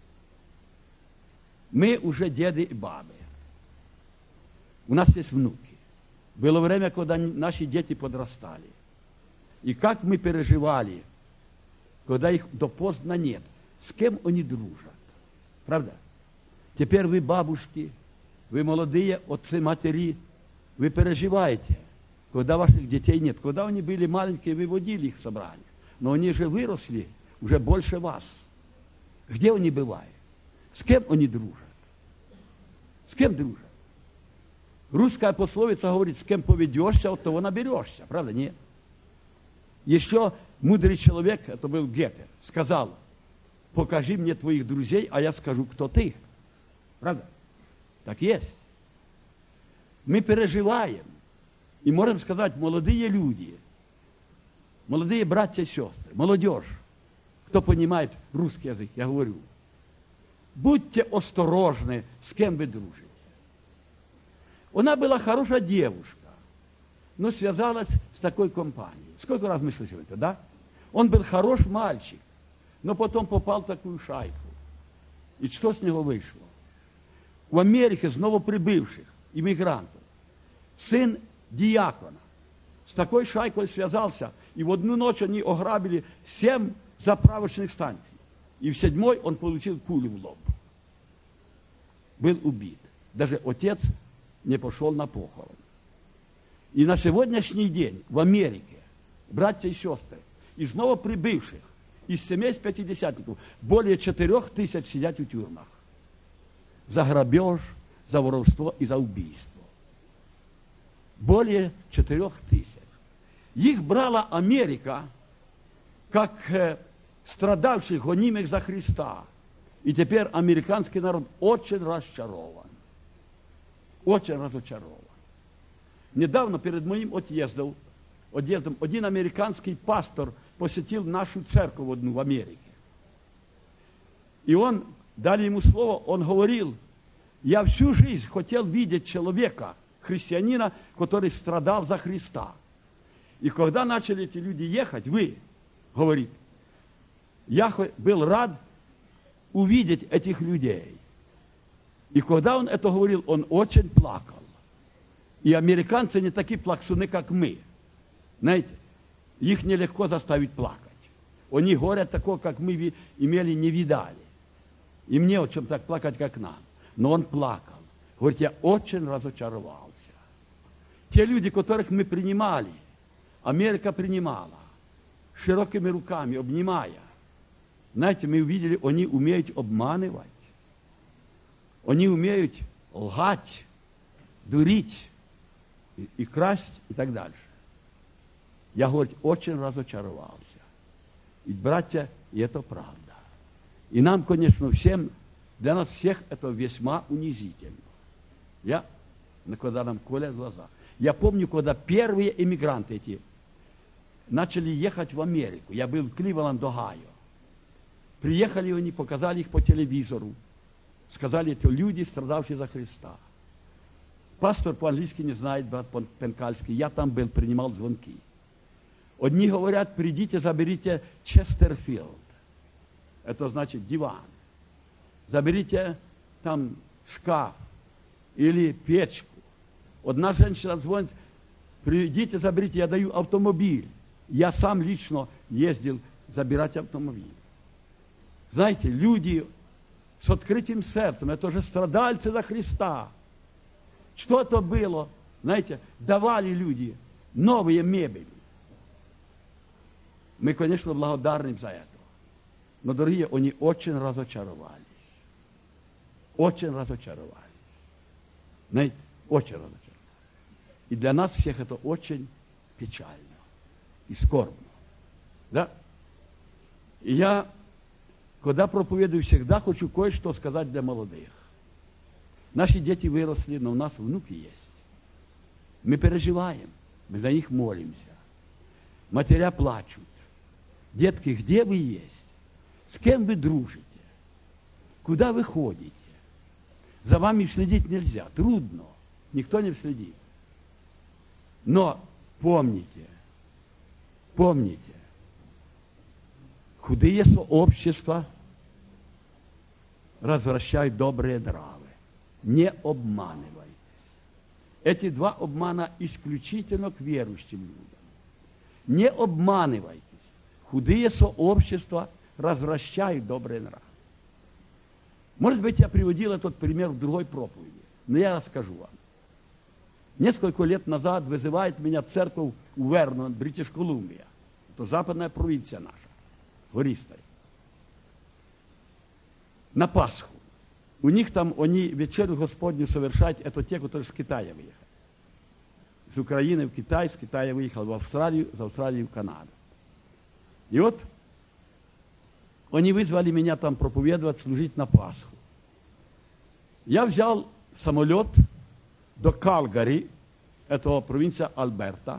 Мы уже деды и бабы. У нас есть внуки. Было время, когда наши дети подрастали. И как мы переживали, когда их до поздно нет. С кем они дружат? Правда? Теперь вы бабушки, вы молодые отцы, матери, вы переживаете, когда ваших детей нет. Когда они были маленькие, вы водили их в собрание. Но они же выросли, уже больше вас. Где они бывают? С кем они дружат? С кем дружат? Русская пословица говорит, с кем поведешься, от того наберешься. Правда? Нет. Еще мудрый человек, это был Гете, сказал, покажи мне твоих друзей, а я скажу, кто ты. Правда? Так есть. Мы переживаем. И можем сказать, молодые люди, молодые братья и сестры, молодежь, кто понимает русский язык, я говорю, будьте осторожны, с кем вы дружите. Она была хорошая девушка, но связалась с такой компанией. Сколько раз мы слышали это, да? Он был хороший мальчик, но потом попал в такую шайку. И что с него вышло? В Америке с новоприбывших иммигрантов сын диакона с такой шайкой связался, и в одну ночь они ограбили семь заправочных станций. И в седьмой он получил пулю в лоб. Был убит. Даже отец не пошел на похорон. И на сегодняшний день в Америке, братья и сестры, из новоприбывших, из семейств пятидесятников, более четырех тысяч сидят в тюрьмах. За грабеж, за воровство и за убийство. Более четырех тысяч. Их брала Америка, как э, страдавших, гонимых за Христа. И теперь американский народ очень разочарован. Очень разочарован. Недавно перед моим отъездом, отъездом один американский пастор посетил нашу церковь одну в Америке. И он, дали ему слово, он говорил: я всю жизнь хотел видеть человека, христианина, который страдал за Христа. И когда начали эти люди ехать, вы, говорит, я был рад увидеть этих людей. И когда он это говорил, он очень плакал. И американцы не такие плаксуны, как мы. Знаете, их нелегко заставить плакать. Они говорят такое, как мы имели, не видали. И мне о чем так плакать, как нам. Но он плакал. Говорит, я очень разочаровался. Те люди, которых мы принимали, Америка принимала, широкими руками, обнимая. Знаете, мы увидели, они умеют обманывать. Они умеют лгать, дурить и, и красть и так дальше. Я, говорит, очень разочаровался. И, братья, и это правда. И нам, конечно, всем, для нас всех это весьма унизительно. Я, когда нам колят глаза. Я помню, когда первые эмигранты эти начали ехать в Америку. Я был в Кливленд, Огайо. Приехали они, показали их по телевизору. Сказали, это люди, страдавшие за Христа. Пастор по-английски не знает, брат Пенкальский. Я там был, принимал звонки. Одни говорят, придите, заберите Честерфилд. Это значит диван. Заберите там шкаф или печку. Одна женщина звонит, придите, заберите, я даю автомобиль. Я сам лично ездил забирать автомобиль. Знаете, люди с открытым сердцем, это же страдальцы за Христа. Что это было? Знаете, давали люди новые мебели. Мы, конечно, благодарны за это. Но, дорогие, они очень разочаровались. Очень разочаровались. Знаете, очень разочаровались. И для нас всех это очень печально и скорбно. Да? И я, когда проповедую, всегда хочу кое-что сказать для молодых. Наши дети выросли, но у нас внуки есть. Мы переживаем, мы за них молимся. Матеря плачут. Детки, где вы есть? С кем вы дружите? Куда вы ходите? За вами следить нельзя, трудно. Никто не следит. Но помните, помните, худые сообщества развращают добрые нравы. Не обманывайтесь. Эти два обмана исключительно к верующим людям. Не обманывайтесь. Худые сообщества развращают добрые нравы. Может быть, я приводил этот пример в другой проповеди, но я расскажу вам. Несколько лет назад вызывает меня церковь у Вернон, Бритиш Колумбия. Это западная провинция наша, гористая. На Пасху. У них там, они вечерю Господню совершают, это те, которые с Китая выехали. С Украины в Китай, с Китая выехал в Австралию, с Австралии в Канаду. И вот они вызвали меня там проповедовать, служить на Пасху. Я взял самолет до Калгари, это провинция Альберта.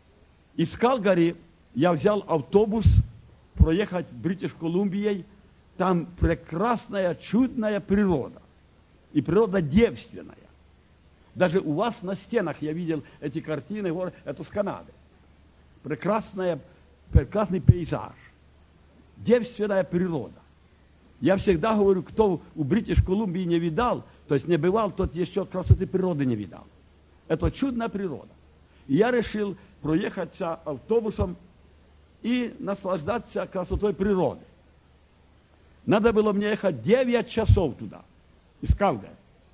Из Калгари я взял автобус проехать Бритиш Колумбией там прекрасная, чудная природа. И природа девственная. Даже у вас на стенах я видел эти картины, это с Канады. Прекрасная, прекрасный пейзаж. Девственная природа. Я всегда говорю, кто у Бритиш-Колумбии не видал, то есть не бывал, тот еще красоты природы не видал. Это чудная природа. И я решил проехаться автобусом и наслаждаться красотой природы. Надо было мне ехать девять часов туда, из Калгари.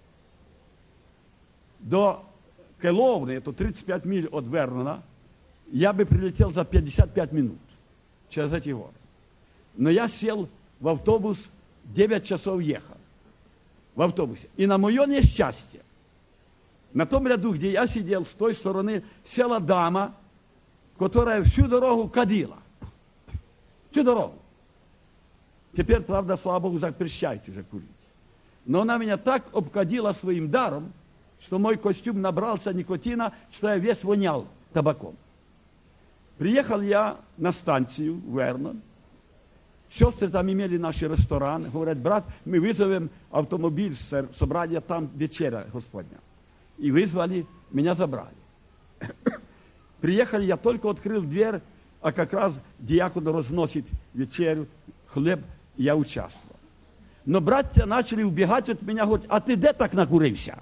До Келовны, это тридцать пять миль от Вернона, я бы прилетел за пятьдесят пять минут через эти горы. Но я сел в автобус, девять часов ехал в автобусе. И на мое несчастье, на том ряду, где я сидел, с той стороны, села дама, которая всю дорогу кадила. Всю дорогу. Теперь, правда, слава Богу, запрещают уже курить. Но она меня так обкадила своим даром, что мой костюм набрался никотина, что я весь вонял табаком. Приехал я на станцию в Вернон. Сестры там имели наши рестораны. Говорят, брат, мы вызовем автомобиль с собрания, там вечеря Господня. И вызвали, меня забрали. Приехали, я только открыл дверь, а как раз диакон разносит вечерю, хлеб, и я участвовал. Но братья начали убегать от меня, говорят, а ты где так накурився?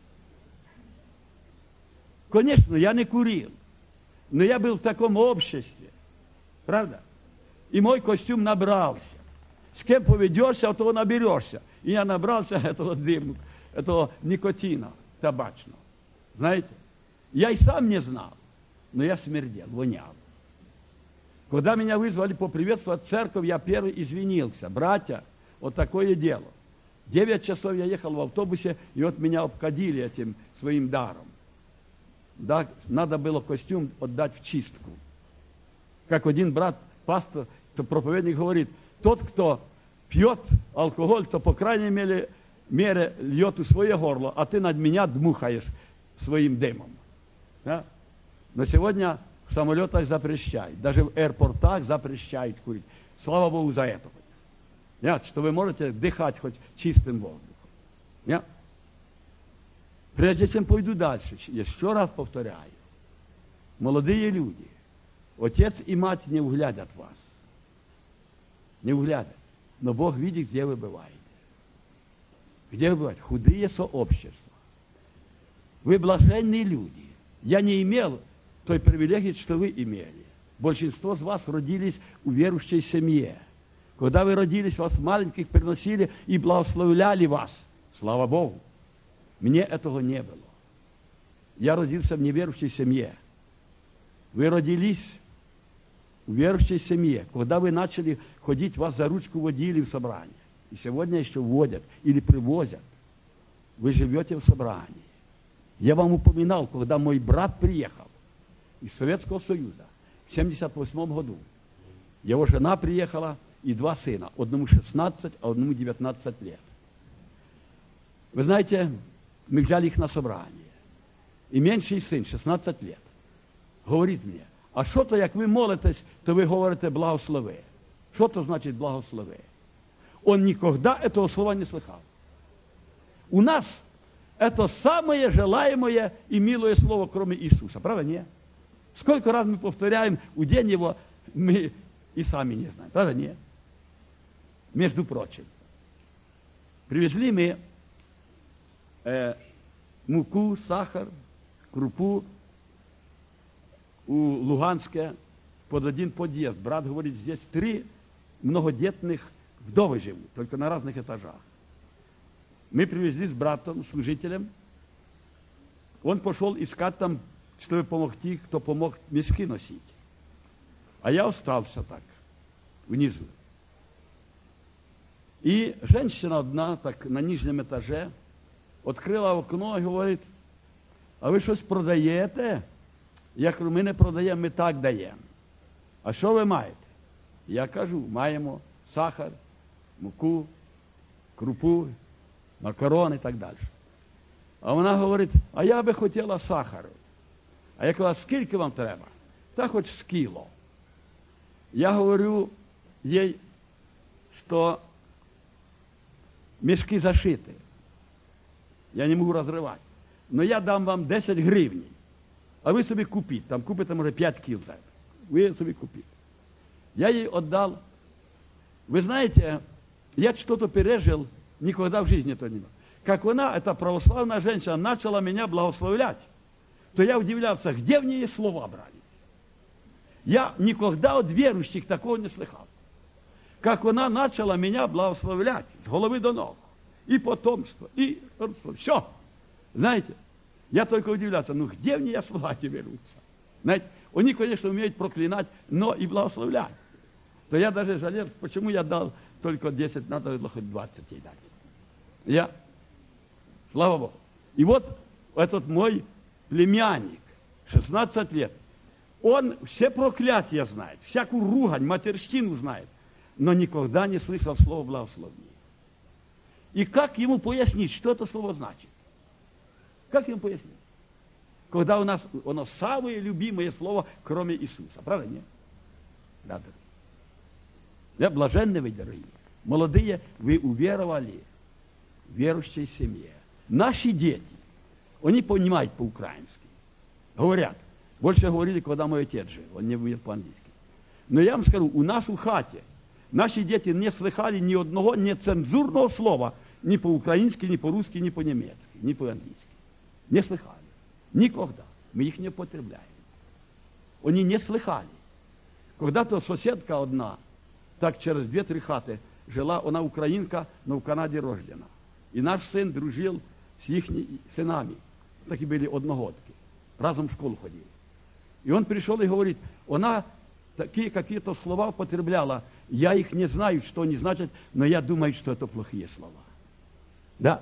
Конечно, я не курил, но я был в таком обществе, правда? И мой костюм набрался. С кем поведешься, от того наберешься. И я набрался этого дыма, этого никотина табачного. Знаете, я и сам не знал, но я смердел, вонял. Когда меня вызвали поприветствовать церковь, я первый извинился. Братья, вот такое дело. Девять часов я ехал в автобусе, и вот меня обкадили этим своим даром. Да, надо было костюм отдать в чистку. Как один брат, пастор, то проповедник говорит, тот, кто пьет алкоголь, то, по крайней мере, мере льет у свое горло, а ты над меня дмухаешь своим дымом. Да? Но сегодня в самолетах запрещают, даже в аэропортах запрещают курить. Слава Богу за это. Нет, что вы можете дыхать хоть чистым воздухом. Нет? Прежде чем пойду дальше, еще раз повторяю. Молодые люди, отец и мать не углядят вас. Не углядят. Но Бог видит, где вы бываете. Где вы бываете? Худые сообщества. Вы блаженные люди. Я не имел той привилегии, что вы имели. Большинство из вас родились в верующей семье. Когда вы родились, вас маленьких приносили и благословляли вас. Слава Богу. Мне этого не было. Я родился в неверующей семье. Вы родились в верующей семье. Когда вы начали ходить, вас за ручку водили в собрание. И сегодня еще водят или привозят. Вы живете в собрании. Я вам упоминал, когда мой брат приехал из Советского Союза в семьдесят восьмом году. Его жена приехала и два сына. Одному шестнадцать, а одному девятнадцать лет. Вы знаете, мы взяли их на собрание. І менший син, шістнадцять лет, говорить мені, а що то, як ви молитесь, то ви говорите благослови. Що то значить благослови? Он никогда этого слова не слыхал. У нас это самое желаемое и милое слово, кроме Иисуса. Правда, нет? Сколько раз мы повторяем у день его, мы и сами не знаем. Правда, нет? Между прочим, привезли мы э, муку, сахар, крупу у Луганске под один подъезд. Брат говорит, здесь три многодетных вдовы живут, только на разных этажах. Мы привезли с братом, служителем. Он пошел искать там, чтобы помогти, кто помог мешки носить. А я остался так, внизу. И женщина одна, так на нижнем этаже, відкрила окно і говорить, а ви щось продаєте? Я кажу, ми не продаємо, ми так даємо. А що ви маєте? Я кажу, маємо сахар, муку, крупу, макарони і так далі. А вона говорить, а я би хотіла сахару. А я кажу, скільки вам треба? Та хоч з кіло. Я говорю їй, що мешки зашиты. Я не можу розривати. Но я дам вам десять гривень, а ви собі купіть. Там купите, може, п'ять кіл за це. Ви собі купіть. Я їй отдал. Вы знаете, я что-то пережил, никогда в жизни то не было. Как она, эта православная женщина, начала меня благословлять, то я удивлялся, где в ней слова брались. Я никогда от верующих такого не слыхал. Как она начала меня благословлять с головы до ног. И потомство, и родство. Все. Знаете, я только удивлялся, ну где в ней слова эти берутся? Знаете, они, конечно, умеют проклинать, но и благословлять. То я даже жалел, почему я дал только десять, надо было хоть двадцать ей дать. Я, слава Богу. И вот этот мой племянник, шестнадцать лет, он все проклятия знает, всякую ругань, матерщину знает, но никогда не слышал слова благословения. И как ему пояснить, что это слово значит? Как ему пояснить? Когда у нас оно самое любимое слово, кроме Иисуса. Правда, нет? Да, да. Я блаженны вы, дорогие. Молодые, вы уверовали в верующей семье. Наши дети, они понимают по-украински. Говорят. Больше говорили, когда мой отец жил. Он не говорил по-английски. Но я вам скажу, у нас в хате наши дети не слыхали ни одного нецензурного слова ни по-украински, ни по-русски, ни по-немецки, ни по-английски. Не слыхали. Никогда. Мы их не употребляем. Они не слыхали. Когда-то соседка одна, так через две-три хаты жила, она украинка, но в Канаде рождена. И наш сын дружил с их сынами. Таки были одногодки. Разом в школу ходили. И он пришел и говорит, она такие какие-то слова употребляла. Я их не знаю, что они значат, но я думаю, что это плохие слова. Да.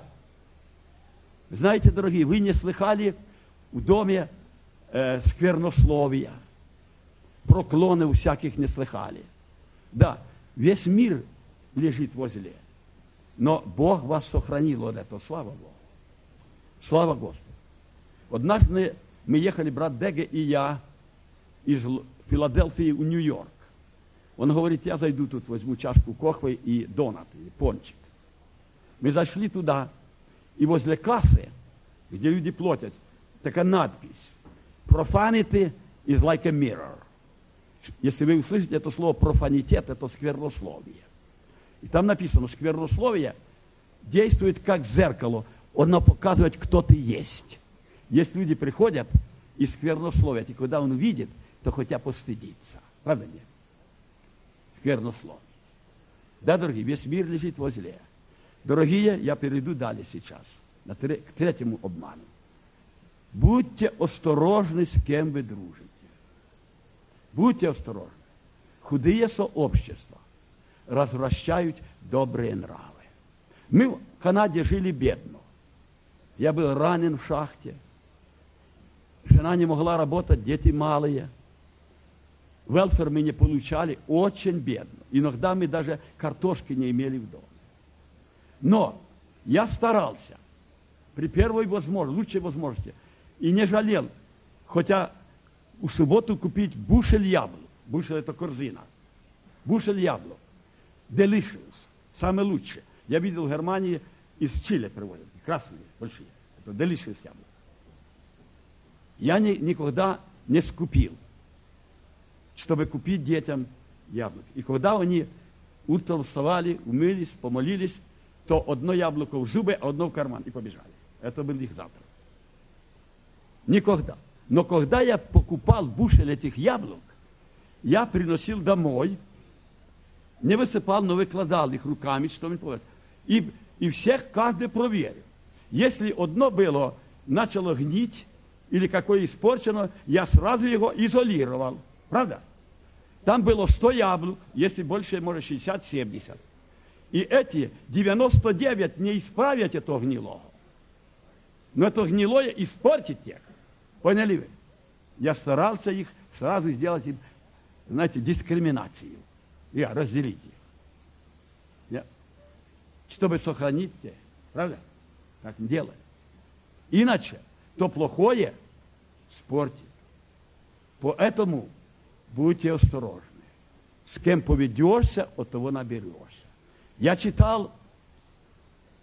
Знаете, дорогие, вы не слыхали в доме э, сквернословия. Проклоны всяких не слыхали. Да, весь мир лежит возле. Но Бог вас сохранил от этого. Слава Богу. Слава Господу. Однажды мы ехали, брат Деге и я, из Филадельфии в Нью-Йорк. Он говорит, я зайду тут, возьму чашку кохвы и донат, и пончик. Мы зашли туда, и возле кассы, где люди платят, такая надпись. Profanity is like a mirror. Если вы услышите это слово профанитет, это сквернословие. И там написано, сквернословие действует как зеркало. Оно показывает, кто ты есть. Если люди приходят и сквернословят, и когда он увидит, то хотя постыдиться. Правда нет? Сквернословие. Да, дорогие, весь мир лежит возле. Дорогие, я перейду далее сейчас, на тре- к третьему обману. Будьте осторожны, с кем вы дружите. Будьте осторожны. Худые сообщества развращают добрые нравы. Мы в Канаде жили бедно. Я был ранен в шахте. Жена не могла работать, дети малые. Велфер мы не получали, очень бедно. Иногда мы даже картошки не имели в доме. Но я старался при первой возможности, лучшей возможности, и не жалел, хотя в субботу купить бушель яблок. Бушель — это корзина. Бушель яблок. Delicious. Самое лучшее. Я видел в Германии, из Чили привозят. Красные, большие. Это delicious яблоко. Я ни, никогда не скупил, чтобы купить детям яблоко. И когда они утром вставали, умылись, помолились, то одно яблоко в зубы, а одно в карман. И побежали. Это был их завтрак. Никогда. Но когда я покупал бушель этих яблок, я приносил домой, не высыпал, но выкладал их руками, что мне povedать. И, и всех каждый проверил. Если одно было, начало гнить, или какое испорчено, я сразу его изолировал. Правда? Там было сто яблок, если больше, может, шестьдесят-семьдесят. И эти девяносто девять не исправят это гнилого. Но это гнилое испортит тех. Поняли вы? Я старался их сразу сделать им, знаете, дискриминацию. Я разделить их. Я, чтобы сохранить те. Правда? Так делаем. Иначе то плохое спортит. Поэтому будьте осторожны. С кем поведешься, от того наберешься. Я читал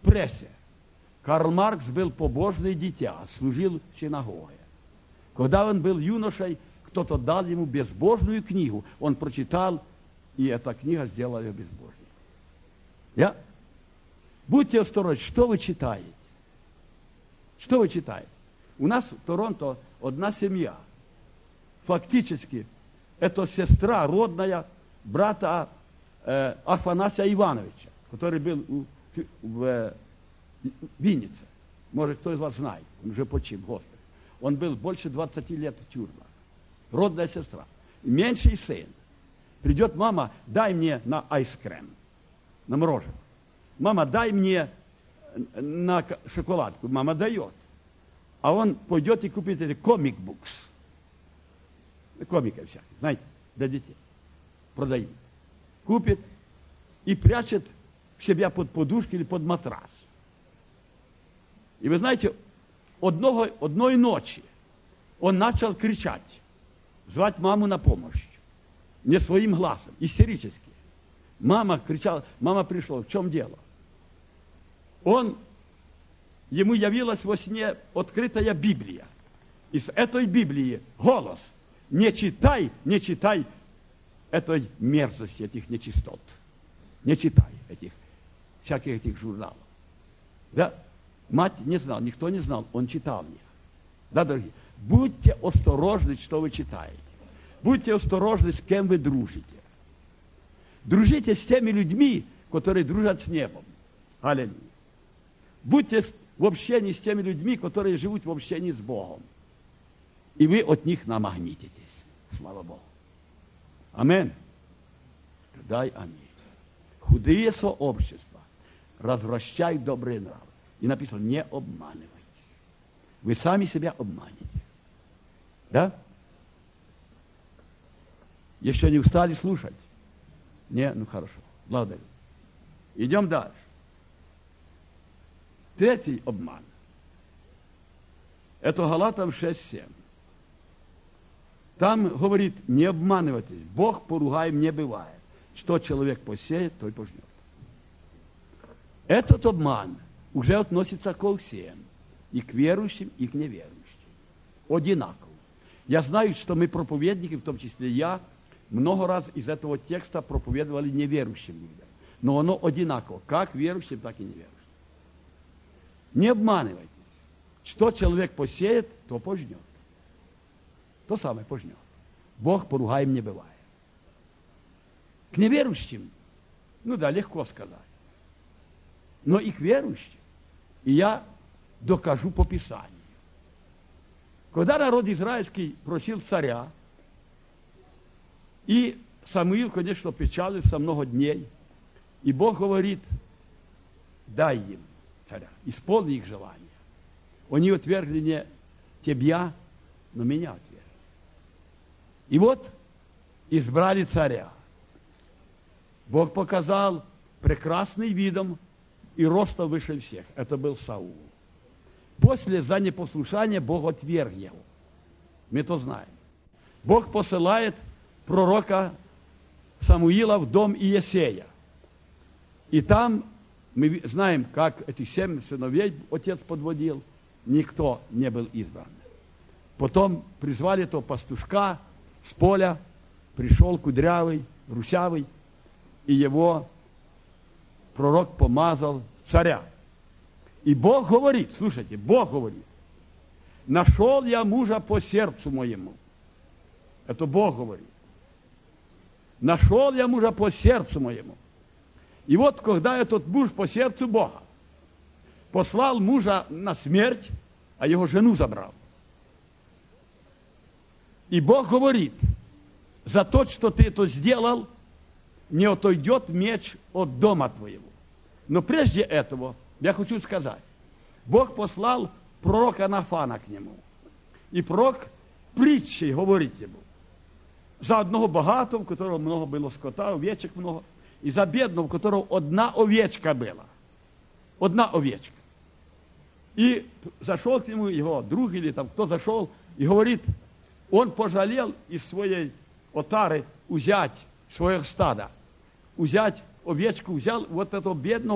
прессе. Карл Маркс был побожное дитя, служил в синагоге. Когда он был юношей, кто-то дал ему безбожную книгу. Он прочитал, и эта книга сделала ее безбожной. Я? Будьте осторожны, что вы читаете? Что вы читаете? У нас в Торонто одна семья. Фактически, это сестра родная брата э, Афанасия Ивановича, который был у, в э, Виннице. Может, кто из вас знает, он уже почив, Господи. Он был больше двадцати лет в тюрьмах. Родная сестра. Меньший сын. Придет мама, дай мне на айскрем, на мороженое. Мама, дай мне на шоколадку. Мама дает. А он пойдет и купит эти комик-букс. Комика всякие, знаете, для детей. Продают. Купит и прячет в себя под подушку или под матрас. И вы знаете, одного, одной ночи он начал кричать, звать маму на помощь. Не своим глазом, истерически. Мама кричала, мама пришла, в чем дело? Он, ему явилась во сне открытая Библия. Из этой Библии голос: не читай, не читай этой мерзости, этих нечистот. Не читай этих, всяких этих журналов. Да? Мать не знала, никто не знал, он читал мне. Да, дорогие? Будьте осторожны, что вы читаете. Будьте осторожны, с кем вы дружите. Дружите с теми людьми, которые дружат с небом. Аллилуйя. Будьте в общении с теми людьми, которые живут в общении с Богом. И вы от них намагнититесь. Слава Богу. Аминь. Дай аминь. Худые сообщества развращают добрые нравы. И написано, не обманывайтесь. Вы сами себя обманете. Да? Еще не устали слушать? Не? Ну хорошо. Благодарю. Идем дальше. Третий обман. Это Галатам шесть семь. Там говорит, не обманывайтесь. Бог поругаем не бывает. Что человек посеет, той пожнет. Этот обман уже относится ко всем. И к верующим, и к неверующим. Одинаково. Я знаю, что мы проповедники, в том числе я, много раз из этого текста проповедовали неверующим людям. Но оно одинаково, как верующим, так и неверующим. Не обманывайтесь. Что человек посеет, то пожнет. То самое пожнет. Бог поругаем не бывает. К неверующим, ну да, легко сказать. Но и к верующим. И я докажу по Писанию. Когда народ израильский просил царя, и Самуил, конечно, печалился много дней, и Бог говорит, дай им царя, исполни их желание. Они отвергли не тебя, но меня отвергли. И вот избрали царя. Бог показал прекрасный видом и ростом выше всех. Это был Саул. После за непослушание Бог отверг его. Мы то знаем. Бог посылает пророка Самуила в дом Иесея. И там мы знаем, как этих семь сыновей отец подводил. Никто не был избран. Потом призвали этого пастушка с поля. Пришел кудрявый, русявый. И его пророк помазал царя. И Бог говорит, слушайте, Бог говорит, нашел я мужа по сердцу моему. Это Бог говорит. Нашел я мужа по сердцу моему. И вот, когда этот муж по сердцу Бога послал мужа на смерть, а его жену забрал. И Бог говорит, за то, что ты это сделал, не отойдет меч от дома твоего. Но прежде этого, я хочу сказать, Бог послал пророка Нафана к нему. И пророк притчей говорит ему. За одного богатого, у которого много было скота, овечек много, и за бедного, у которого одна овечка была. Одна овечка. И зашел к нему его друг, или там кто зашел, и говорит, он пожалел из своей отары взять свое стадо, взять овечку, взял вот этого бедного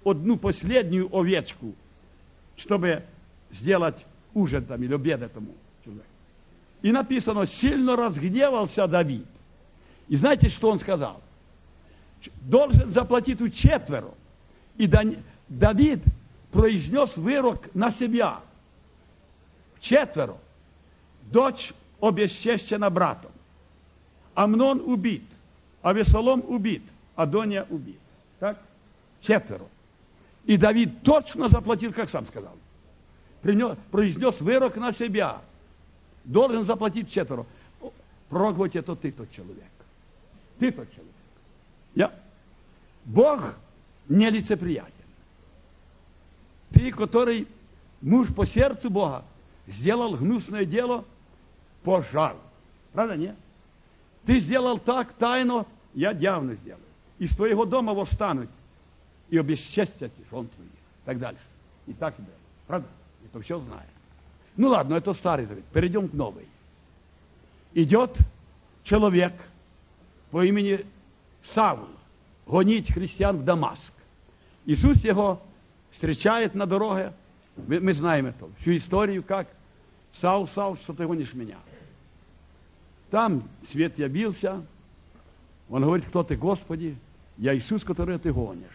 одну последнюю овечку, чтобы сделать ужин там или обед этому человеку. И написано, сильно разгневался Давид. И знаете, что он сказал? Должен заплатить у четверо. И Давид произнес вырок на себя. Четверо. Дочь обесчещена братом. Амнон убит. Авесолом убит. Адония убит. Так? Четверо. И Давид точно заплатил, как сам сказал. Принес, произнес вырок на себя. Должен заплатить четверо. Пророк говорит, это ты тот человек. Ты тот человек. Я. Бог нелицеприятен. Ты, который муж по сердцу Бога, сделал гнусное дело, пожар. Правда, нет? Ты сделал так тайно, я явно сделаю. Из твоего дома восстанут и обесчестят жен твоих. И так дальше. И так и далее. Правда? Это все знаю. Ну ладно, это Старый Завет. Перейдем к Новой. Идет человек по имени Савл гонить христиан в Дамаск. Иисус его встречает на дороге. Мы, мы знаем это. Всю историю, как Саул, Саул, что ты гонишь меня? Там свет явился. Он говорит, кто ты, Господи? Я Иисус, которого ты гонишь.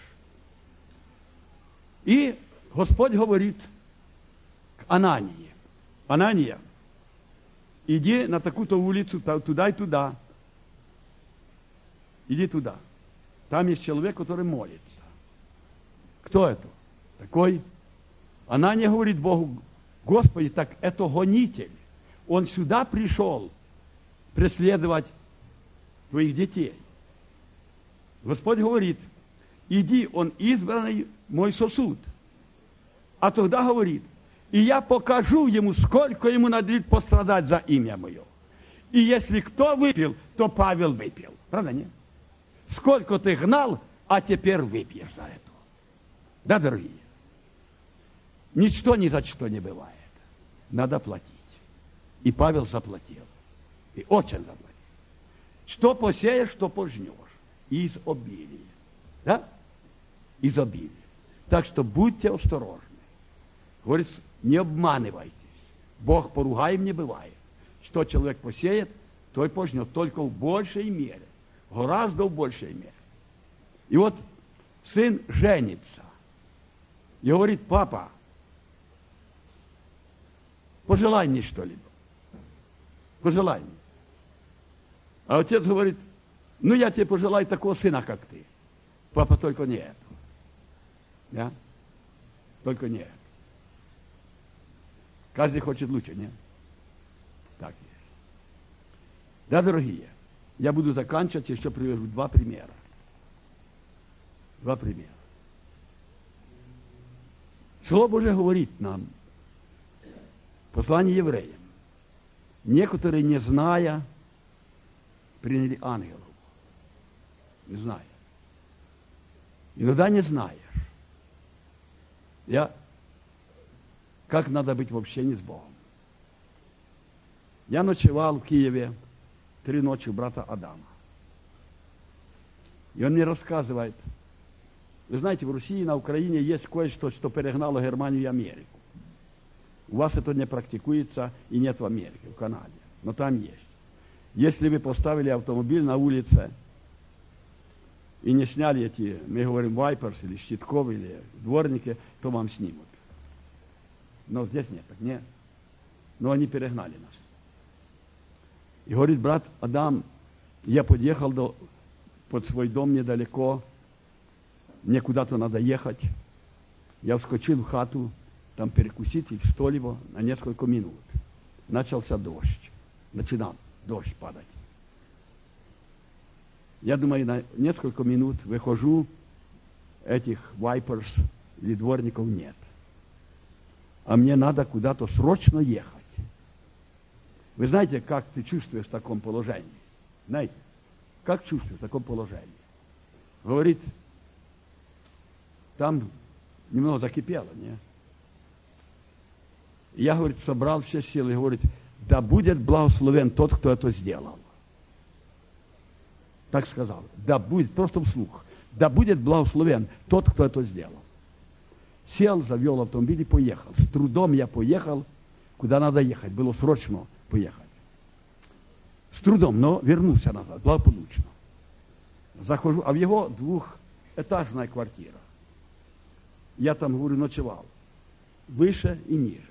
И Господь говорит к Анании. Анания, иди на такую-то улицу, туда и туда. Иди туда. Там есть человек, который молится. Кто это? Такой. Анания говорит Богу, Господи, так это гонитель. Он сюда пришел преследовать твоих детей. Господь говорит, иди, он избранный мой сосуд. А тогда говорит, и я покажу ему, сколько ему надлежит пострадать за имя мое. И если кто выпил, то Павел выпил. Правда, нет? Сколько ты гнал, а теперь выпьешь за это. Да, дорогие? Ничто ни за что не бывает. Надо платить. И Павел заплатил. И очень заплатил. Что посеешь, что пожнешь. Из обилия. Да? Из обилия. Так что будьте осторожны. Говорит, не обманывайтесь. Бог поругаем не бывает. Что человек посеет, той пожнет только в большей мере. Гораздо в большей мере. И вот сын женится. И говорит, папа, пожелай мне что-либо. Пожелай мне. А отец говорит, ну я тебе пожелаю такого сына, как ты. Папа, только не это. Да? Только не это. Каждый хочет лучше, нет? Так есть. Да, дорогие, я буду заканчивать, еще привожу два примера. Два примера. Слово Божие говорит нам, послание евреям, некоторые, не зная, приняли ангелов. Не зная. Иногда не знаешь. Я... Как надо быть в общении с Богом. Я ночевал в Киеве три ночи у брата Адама. И он мне рассказывает, вы знаете, в России, на Украине есть кое-что, что перегнало Германию и Америку. У вас это не практикуется и нет в Америке, в Канаде. Но там есть. Если вы поставили автомобиль на улице и не сняли эти, мы говорим, вайперс или щитков, или дворники, то вам снимут. Но здесь нет, так нет. Но они перегнали нас. И говорит, брат Адам, я подъехал до, под свой дом недалеко, мне куда-то надо ехать. Я вскочил в хату, там перекусить или что-либо на несколько минут. Начался дождь. Начинал дождь падать. Я думаю, на несколько минут выхожу, этих вайперс или дворников нет. А мне надо куда-то срочно ехать. Вы знаете, как ты чувствуешь в таком положении? Знаете, как чувствуешь в таком положении? Говорит, там немного закипело, не? Я, говорит, собрал все силы и говорит, да будет благословен тот, кто это сделал. Так сказал. Да будет, просто вслух. Да будет благословен тот, кто это сделал. сел, завел автомобиль и поехал. С трудом я поехал, куда надо ехать. Было срочно поехать. С трудом, но вернулся назад, благополучно. Захожу, а в его двухэтажная квартира. Я там, говорю, ночевал. Выше и ниже.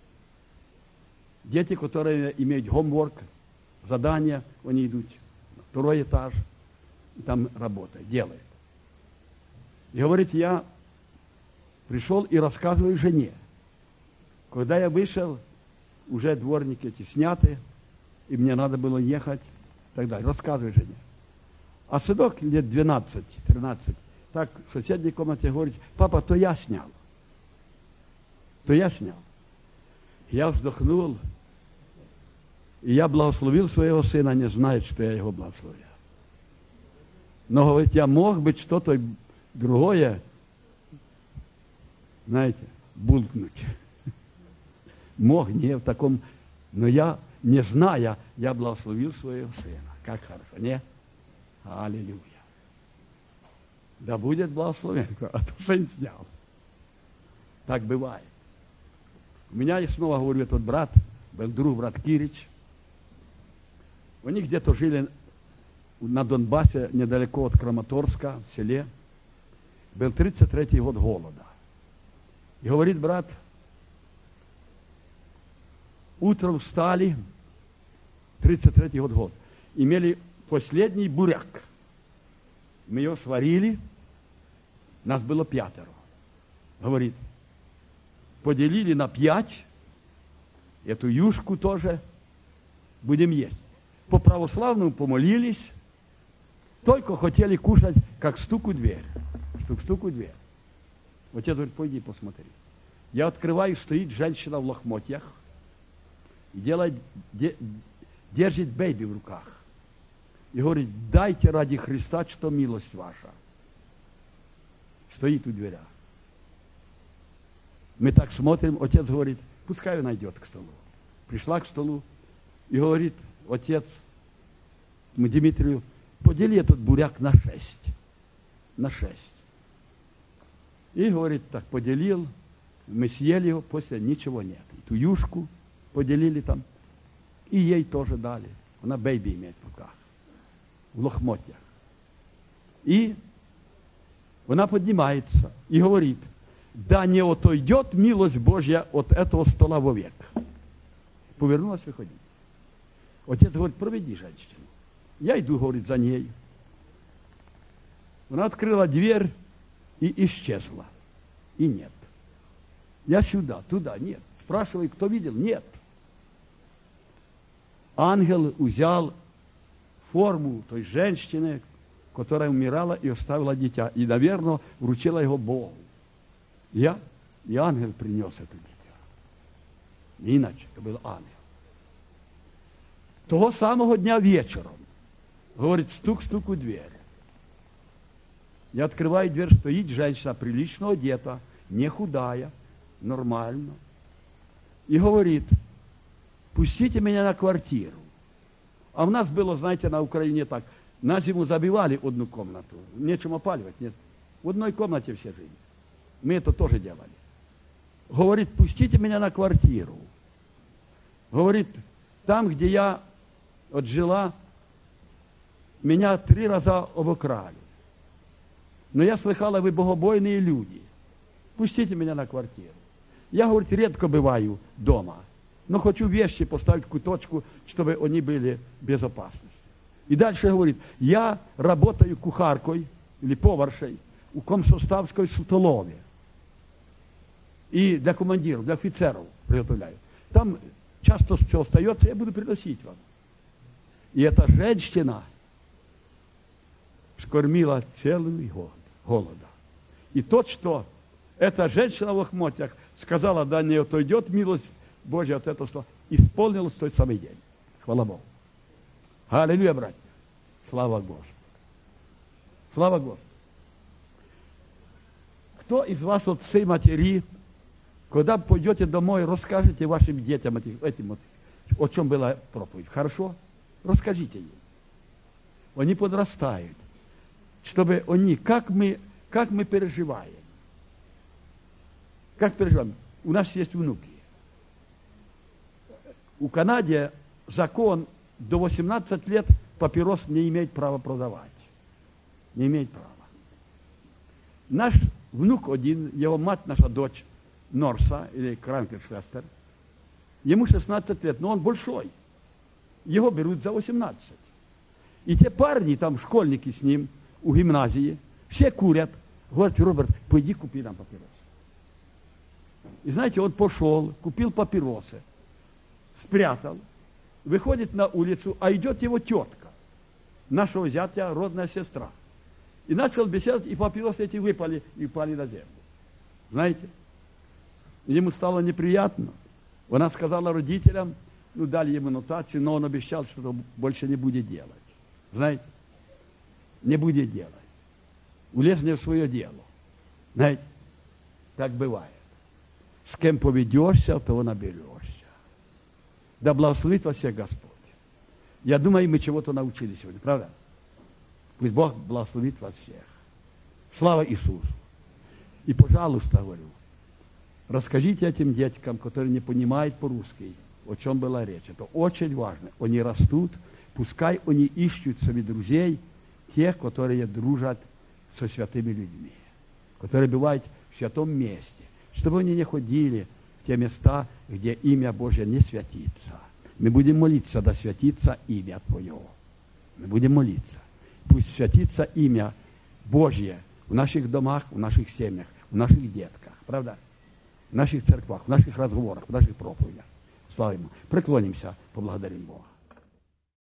Дети, которые имеют homework, задания, они идут на второй этаж, и там работают, делают. И говорит, я пришел и рассказываю жене. Когда я вышел, уже дворники эти сняты, и мне надо было ехать, и так далее. Рассказываю жене. А сынок лет двенадцать-тринадцать, так в соседней комнате говорит, папа, то я снял. То я снял. Я вздохнул, и я благословил своего сына, не знает, что я его благословил. Но, говорит, я мог быть что-то другое, знаете, булкнуть. Мог, не в таком, но я, не зная, я благословил своего сына. Как хорошо, не? Аллилуйя. Да будет благословен, а то сын снял. Так бывает. У меня, и снова говорю, этот брат, был друг, брат Кирич. Они где-то жили на Донбассе, недалеко от Краматорска, в селе. Был тридцать третий год голода. И говорит брат, утром встали, тридцать третий год год, имели последний буряк. Мы ее сварили, нас было пятеро. Говорит, поделили на пять, эту юшку тоже будем есть. По православному помолились, только хотели кушать, как стук у дверь. Стук-стук у дверь. Отец говорит, пойди посмотри. Я открываю, стоит женщина в лохмотьях, и делает, де, держит бэйби в руках. И говорит, дайте ради Христа, что милость ваша. Стоит у дверя. Мы так смотрим, отец говорит, пускай она идет к столу. Пришла к столу и говорит, отец, мы Дмитрию, подели этот буряк на шесть. На шесть. И говорит, так поделил, мы съели его, после ничего нет. Ту юшку поделили там, и ей тоже дали. Она бэйби имеет в руках, в лохмотьях. И она поднимается и говорит, да не отойдет милость Божья от этого стола вовек. Повернулась выходить. Отец говорит, проведи женщину. Я иду, говорит, за ней. Она открыла дверь и исчезла. И нет. Я сюда, туда, нет. Спрашиваю, кто видел? Нет. Ангел взял форму той женщины, которая умирала и оставила дитя. И, наверное, вручила его Богу. Я, и ангел принес это дитя. Не иначе, это был ангел. Того самого дня вечером, говорит, стук-стук у двери. Я открываю дверь, стоит женщина, прилично одета, не худая, нормально. И говорит, пустите меня на квартиру. А у нас было, знаете, на Украине так, на зиму забивали одну комнату, нечем опаливать, нет. В одной комнате все жили. Мы это тоже делали. Говорит, пустите меня на квартиру. Говорит, там, где я вот жила, меня три раза обокрали. Но я слыхала, вы богобойные люди. Пустите меня на квартиру. Я, говорит, редко бываю дома, но хочу вещи поставить в куточку, чтобы они были в безопасности. И дальше говорит, я работаю кухаркой или поваршей у комсоставской столове. И для командиров, для офицеров приготовляю. Там часто все остается, я буду приносить вам. И эта женщина скормила целый год голода. И тот, что эта женщина в лохмотьях сказала, да не отойдет милость Божья от этого, что исполнилось в тот самый день. Хвала Богу. Аллилуйя, братья. Слава Господу. Слава Господу. Кто из вас отцы, матери, когда пойдете домой, расскажите вашим детям этим, этим вот, о чем была проповедь. Хорошо? Расскажите им. Они подрастают, чтобы они, как мы, как мы переживаем. Как переживаем? У нас есть внуки. У Канаде закон до восемнадцати лет папирос не имеет права продавать. Не имеет права. Наш внук один, его мать, наша дочь Норса, или Кранкершвестер, ему шестнадцать лет, но он большой. Его берут за восемнадцать. И те парни, там, школьники с ним, у гимназии, все курят. Говорят: Роберт, пойди купи нам папиросы. И знаете, он пошел, купил папиросы, спрятал, выходит на улицу, а идет его тетка, нашего зятя, родная сестра. И начал беседовать, и папиросы эти выпали и упали на землю. Знаете? Ему стало неприятно. Она сказала родителям, ну, дали ему нотацию, но он обещал, что больше не будет делать. Знаете? Не будет делать. Улез не в свое дело. Знаете? Так бывает. С кем поведешься, того наберешься. Да благословит вас всех Господь. Я думаю, мы чего-то научились сегодня, правда? Пусть Бог благословит вас всех. Слава Иисусу. И, пожалуйста, говорю, расскажите этим деткам, которые не понимают по-русски, о чем была речь. Это очень важно. Они растут, пускай они ищут себе друзей, тех, которые дружат со святыми людьми, которые бывают в святом месте, чтобы они не ходили в те места, где имя Божье не святится. Мы будем молиться, да святится имя Твое. Мы будем молиться. Пусть святится имя Божье в наших домах, в наших семьях, в наших детках, правда? В наших церквах, в наших разговорах, в наших проповедях. Слава Ему. Преклонимся, поблагодарим Бога.